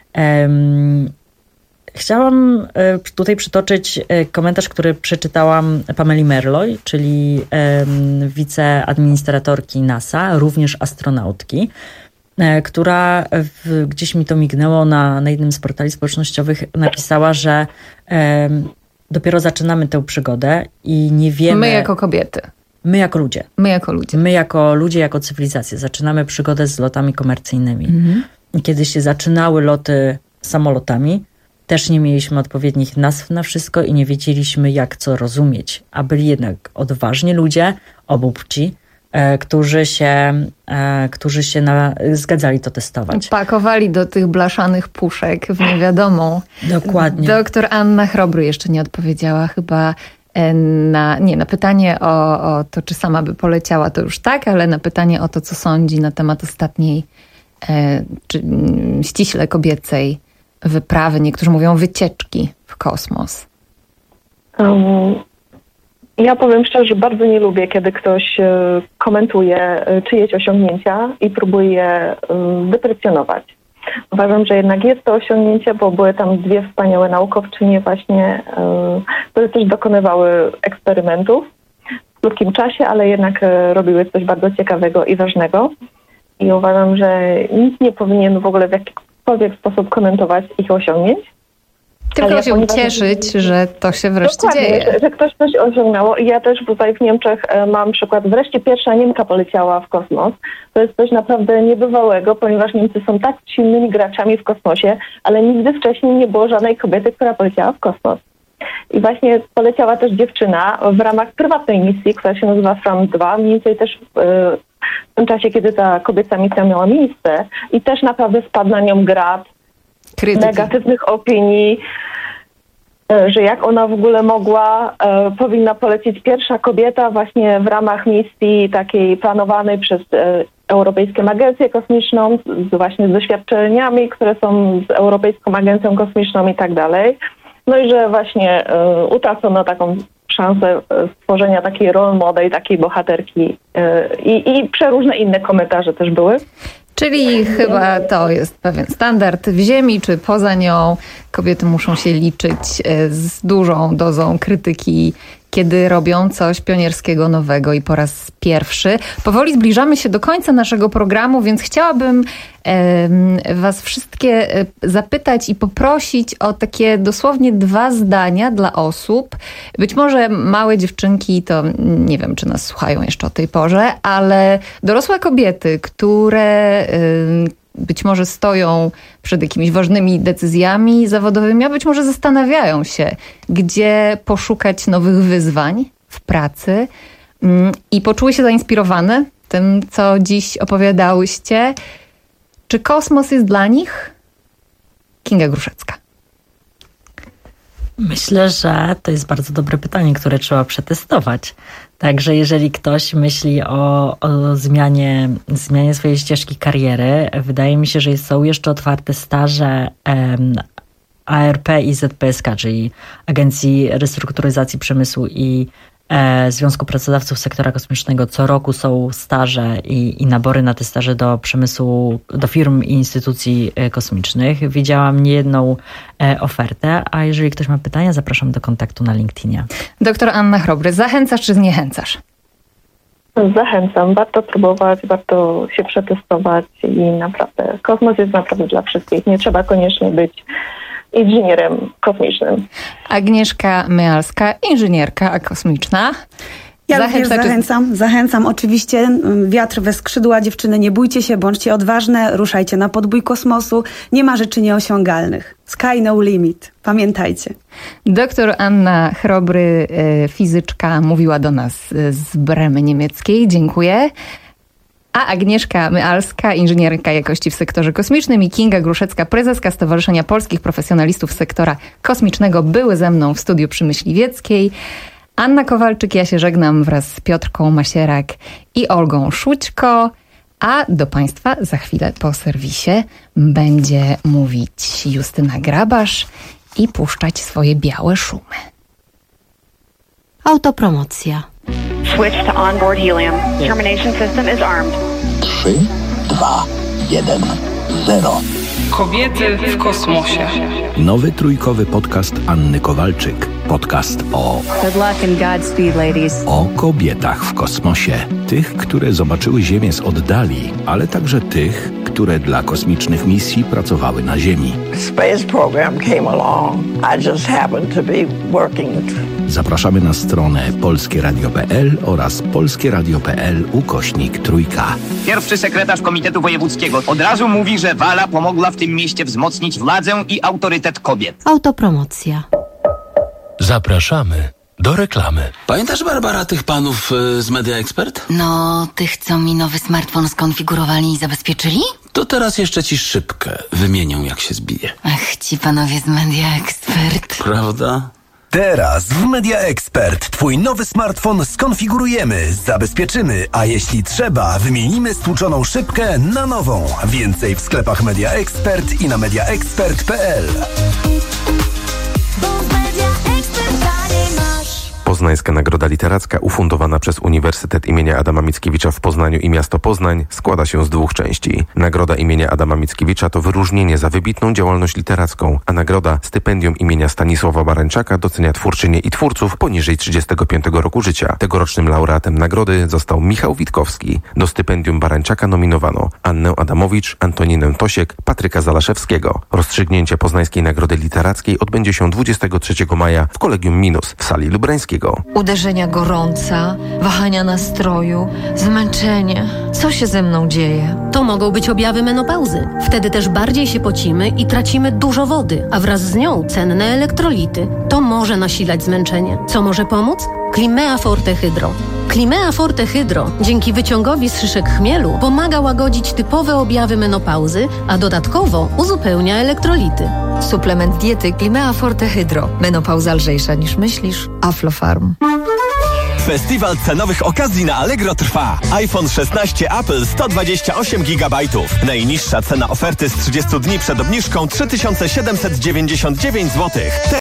Um, Chciałam tutaj przytoczyć komentarz, który przeczytałam Pameli Merloy, czyli wiceadministratorki NASA, również astronautki, która w, gdzieś mi to mignęło na, na jednym z portali społecznościowych, napisała, że dopiero zaczynamy tę przygodę i nie wiemy... My jako kobiety. My jako ludzie. My jako ludzie. My jako ludzie, jako cywilizacja. Zaczynamy przygodę z lotami komercyjnymi. Mhm. Kiedy się zaczynały loty samolotami, też nie mieliśmy odpowiednich nazw na wszystko i nie wiedzieliśmy, jak co rozumieć. A byli jednak odważni ludzie, obu płci, e, którzy się, e, którzy się na, zgadzali to testować. Pakowali do tych blaszanych puszek w niewiadomą. Dokładnie. Doktor Anna Chrobry jeszcze nie odpowiedziała chyba na, nie, na pytanie o, o to, czy sama by poleciała, to już tak, ale na pytanie o to, co sądzi na temat ostatniej, e, czy ściśle kobiecej wyprawy, niektórzy mówią wycieczki w kosmos. Um, ja powiem szczerze, że bardzo nie lubię, kiedy ktoś komentuje czyjeś osiągnięcia i próbuje je deprecjonować. Uważam, że jednak jest to osiągnięcie, bo były tam dwie wspaniałe naukowczynie właśnie, yy, które też dokonywały eksperymentów w krótkim czasie, ale jednak yy, robiły coś bardzo ciekawego i ważnego. I uważam, że nikt nie powinien w ogóle w jakikolwiek sposób komentować ich osiągnięć. Tylko się ucieszyć, że to się wreszcie Dokładnie, dzieje. Że, że ktoś coś osiągnęło. I ja też tutaj w Niemczech e, mam przykład. Wreszcie pierwsza Niemka poleciała w kosmos. To jest coś naprawdę niebywałego, ponieważ Niemcy są tak silnymi graczami w kosmosie, ale nigdy wcześniej nie było żadnej kobiety, która poleciała w kosmos. I właśnie poleciała też dziewczyna w ramach prywatnej misji, która się nazywa Fram dwa. Mniej więcej też e, w tym czasie, kiedy ta kobieca misja miała miejsce. I też naprawdę spadł na nią grad krytyki, negatywnych opinii, że jak ona w ogóle mogła, e, powinna polecieć pierwsza kobieta właśnie w ramach misji takiej planowanej przez e, Europejską Agencję Kosmiczną, z, właśnie z doświadczeniami, które są z Europejską Agencją Kosmiczną i tak dalej. No i że właśnie e, utracono taką szansę stworzenia takiej role model, takiej bohaterki e, i, i przeróżne inne komentarze też były. Czyli chyba to jest pewien standard w Ziemi, czy poza nią. Kobiety muszą się liczyć z dużą dozą krytyki, kiedy robią coś pionierskiego, nowego i po raz pierwszy. Powoli zbliżamy się do końca naszego programu, więc chciałabym e, was wszystkie zapytać i poprosić o takie dosłownie dwa zdania dla osób. Być może małe dziewczynki to nie wiem, czy nas słuchają jeszcze o tej porze, ale dorosłe kobiety, które e, być może stoją przed jakimiś ważnymi decyzjami zawodowymi, a być może zastanawiają się, gdzie poszukać nowych wyzwań w pracy i poczuły się zainspirowane tym, co dziś opowiadałyście. Czy kosmos jest dla nich? Kinga Gruszecka. Myślę, że to jest bardzo dobre pytanie, które trzeba przetestować. Także jeżeli ktoś myśli o, o zmianie, zmianie swojej ścieżki kariery, wydaje mi się, że są jeszcze otwarte staże um, A R P i Z P S K, czyli Agencji Restrukturyzacji Przemysłu i e, Związku Pracodawców Sektora Kosmicznego. Co roku są staże i, i nabory na te staże do przemysłu, do firm i instytucji kosmicznych. Widziałam niejedną e, ofertę, a jeżeli ktoś ma pytania, zapraszam do kontaktu na LinkedInie. Doktor Anna Chrobry, zachęcasz czy zniechęcasz? Zachęcam. Warto próbować, warto się przetestować i naprawdę kosmos jest naprawdę dla wszystkich. Nie trzeba koniecznie być inżynierem kosmicznym. Agnieszka Myalska, inżynierka kosmiczna. Ja również zachęcam, zachęcam. Oczywiście wiatr we skrzydła, dziewczyny, nie bójcie się, bądźcie odważne, ruszajcie na podbój kosmosu. Nie ma rzeczy nieosiągalnych. Sky no limit. Pamiętajcie. Doktor Anna Chrobry, fizyczka, mówiła do nas z Bremy niemieckiej. Dziękuję. A Agnieszka Myalska, inżynierka jakości w sektorze kosmicznym, i Kinga Gruszecka, prezeska Stowarzyszenia Polskich Profesjonalistów Sektora Kosmicznego, były ze mną w studiu przy Myśliwieckiej. Anna Kowalczyk, ja się żegnam wraz z Piotrką Masierak i Olgą Szućko, a do Państwa za chwilę po serwisie będzie mówić Justyna Grabasz i puszczać swoje białe szumy. Autopromocja. Switch to onboard helium. Termination system is armed. trzy, dwa, jeden, zero. Kobiety w kosmosie. Nowy trójkowy podcast Anny Kowalczyk. Podcast o... Good luck and Godspeed, ladies. O kobietach w kosmosie. Tych, które zobaczyły Ziemię z oddali, ale także tych, które dla kosmicznych misji pracowały na Ziemi. Space program came along. I just happened to be working. Zapraszamy na stronę polskie radio kropka p l oraz polskie radio kropka p l ukośnik trójka. Pierwszy sekretarz Komitetu Wojewódzkiego od razu mówi, że Wala pomogła w tym mieście wzmocnić władzę i autorytet kobiet. Autopromocja. Zapraszamy do reklamy. Pamiętasz, Barbara, tych panów y, z Media Expert? No, tych, co mi nowy smartfon skonfigurowali i zabezpieczyli? To teraz jeszcze ci szybkę wymienią, jak się zbije. Ach, ci panowie z Media Expert. Prawda? Teraz w Media Expert twój nowy smartfon skonfigurujemy, zabezpieczymy, a jeśli trzeba, wymienimy stłuczoną szybkę na nową. Więcej w sklepach Media Expert i na media expert kropka p l. Poznańska Nagroda Literacka ufundowana przez Uniwersytet imienia Adama Mickiewicza w Poznaniu i miasto Poznań składa się z dwóch części. Nagroda imienia Adama Mickiewicza to wyróżnienie za wybitną działalność literacką, a nagroda stypendium imienia Stanisława Barańczaka docenia twórczynie i twórców poniżej trzydziestego piątego roku życia. Tegorocznym laureatem nagrody został Michał Witkowski. Do stypendium Barańczaka nominowano Annę Adamowicz, Antoninę Tosiek, Patryka Zalaszewskiego. Rozstrzygnięcie Poznańskiej Nagrody Literackiej odbędzie się dwudziestego trzeciego maja w Kolegium Minus w sali Lubrańskiego. Uderzenia gorąca, wahania nastroju, zmęczenie. Co się ze mną dzieje? To mogą być objawy menopauzy. Wtedy też bardziej się pocimy i tracimy dużo wody, a wraz z nią cenne elektrolity. To może nasilać zmęczenie. Co może pomóc? Climea Forte Hydro. Climea Forte Hydro dzięki wyciągowi z szyszek chmielu pomaga łagodzić typowe objawy menopauzy, a dodatkowo uzupełnia elektrolity. Suplement diety Climea Forte Hydro. Menopauza lżejsza niż myślisz. Aflofarm. Festiwal cenowych okazji na Allegro trwa. iPhone szesnaście Apple sto dwadzieścia osiem gigabajtów. Najniższa cena oferty z trzydziestu dni przed obniżką trzy tysiące siedemset dziewięćdziesiąt dziewięć złotych.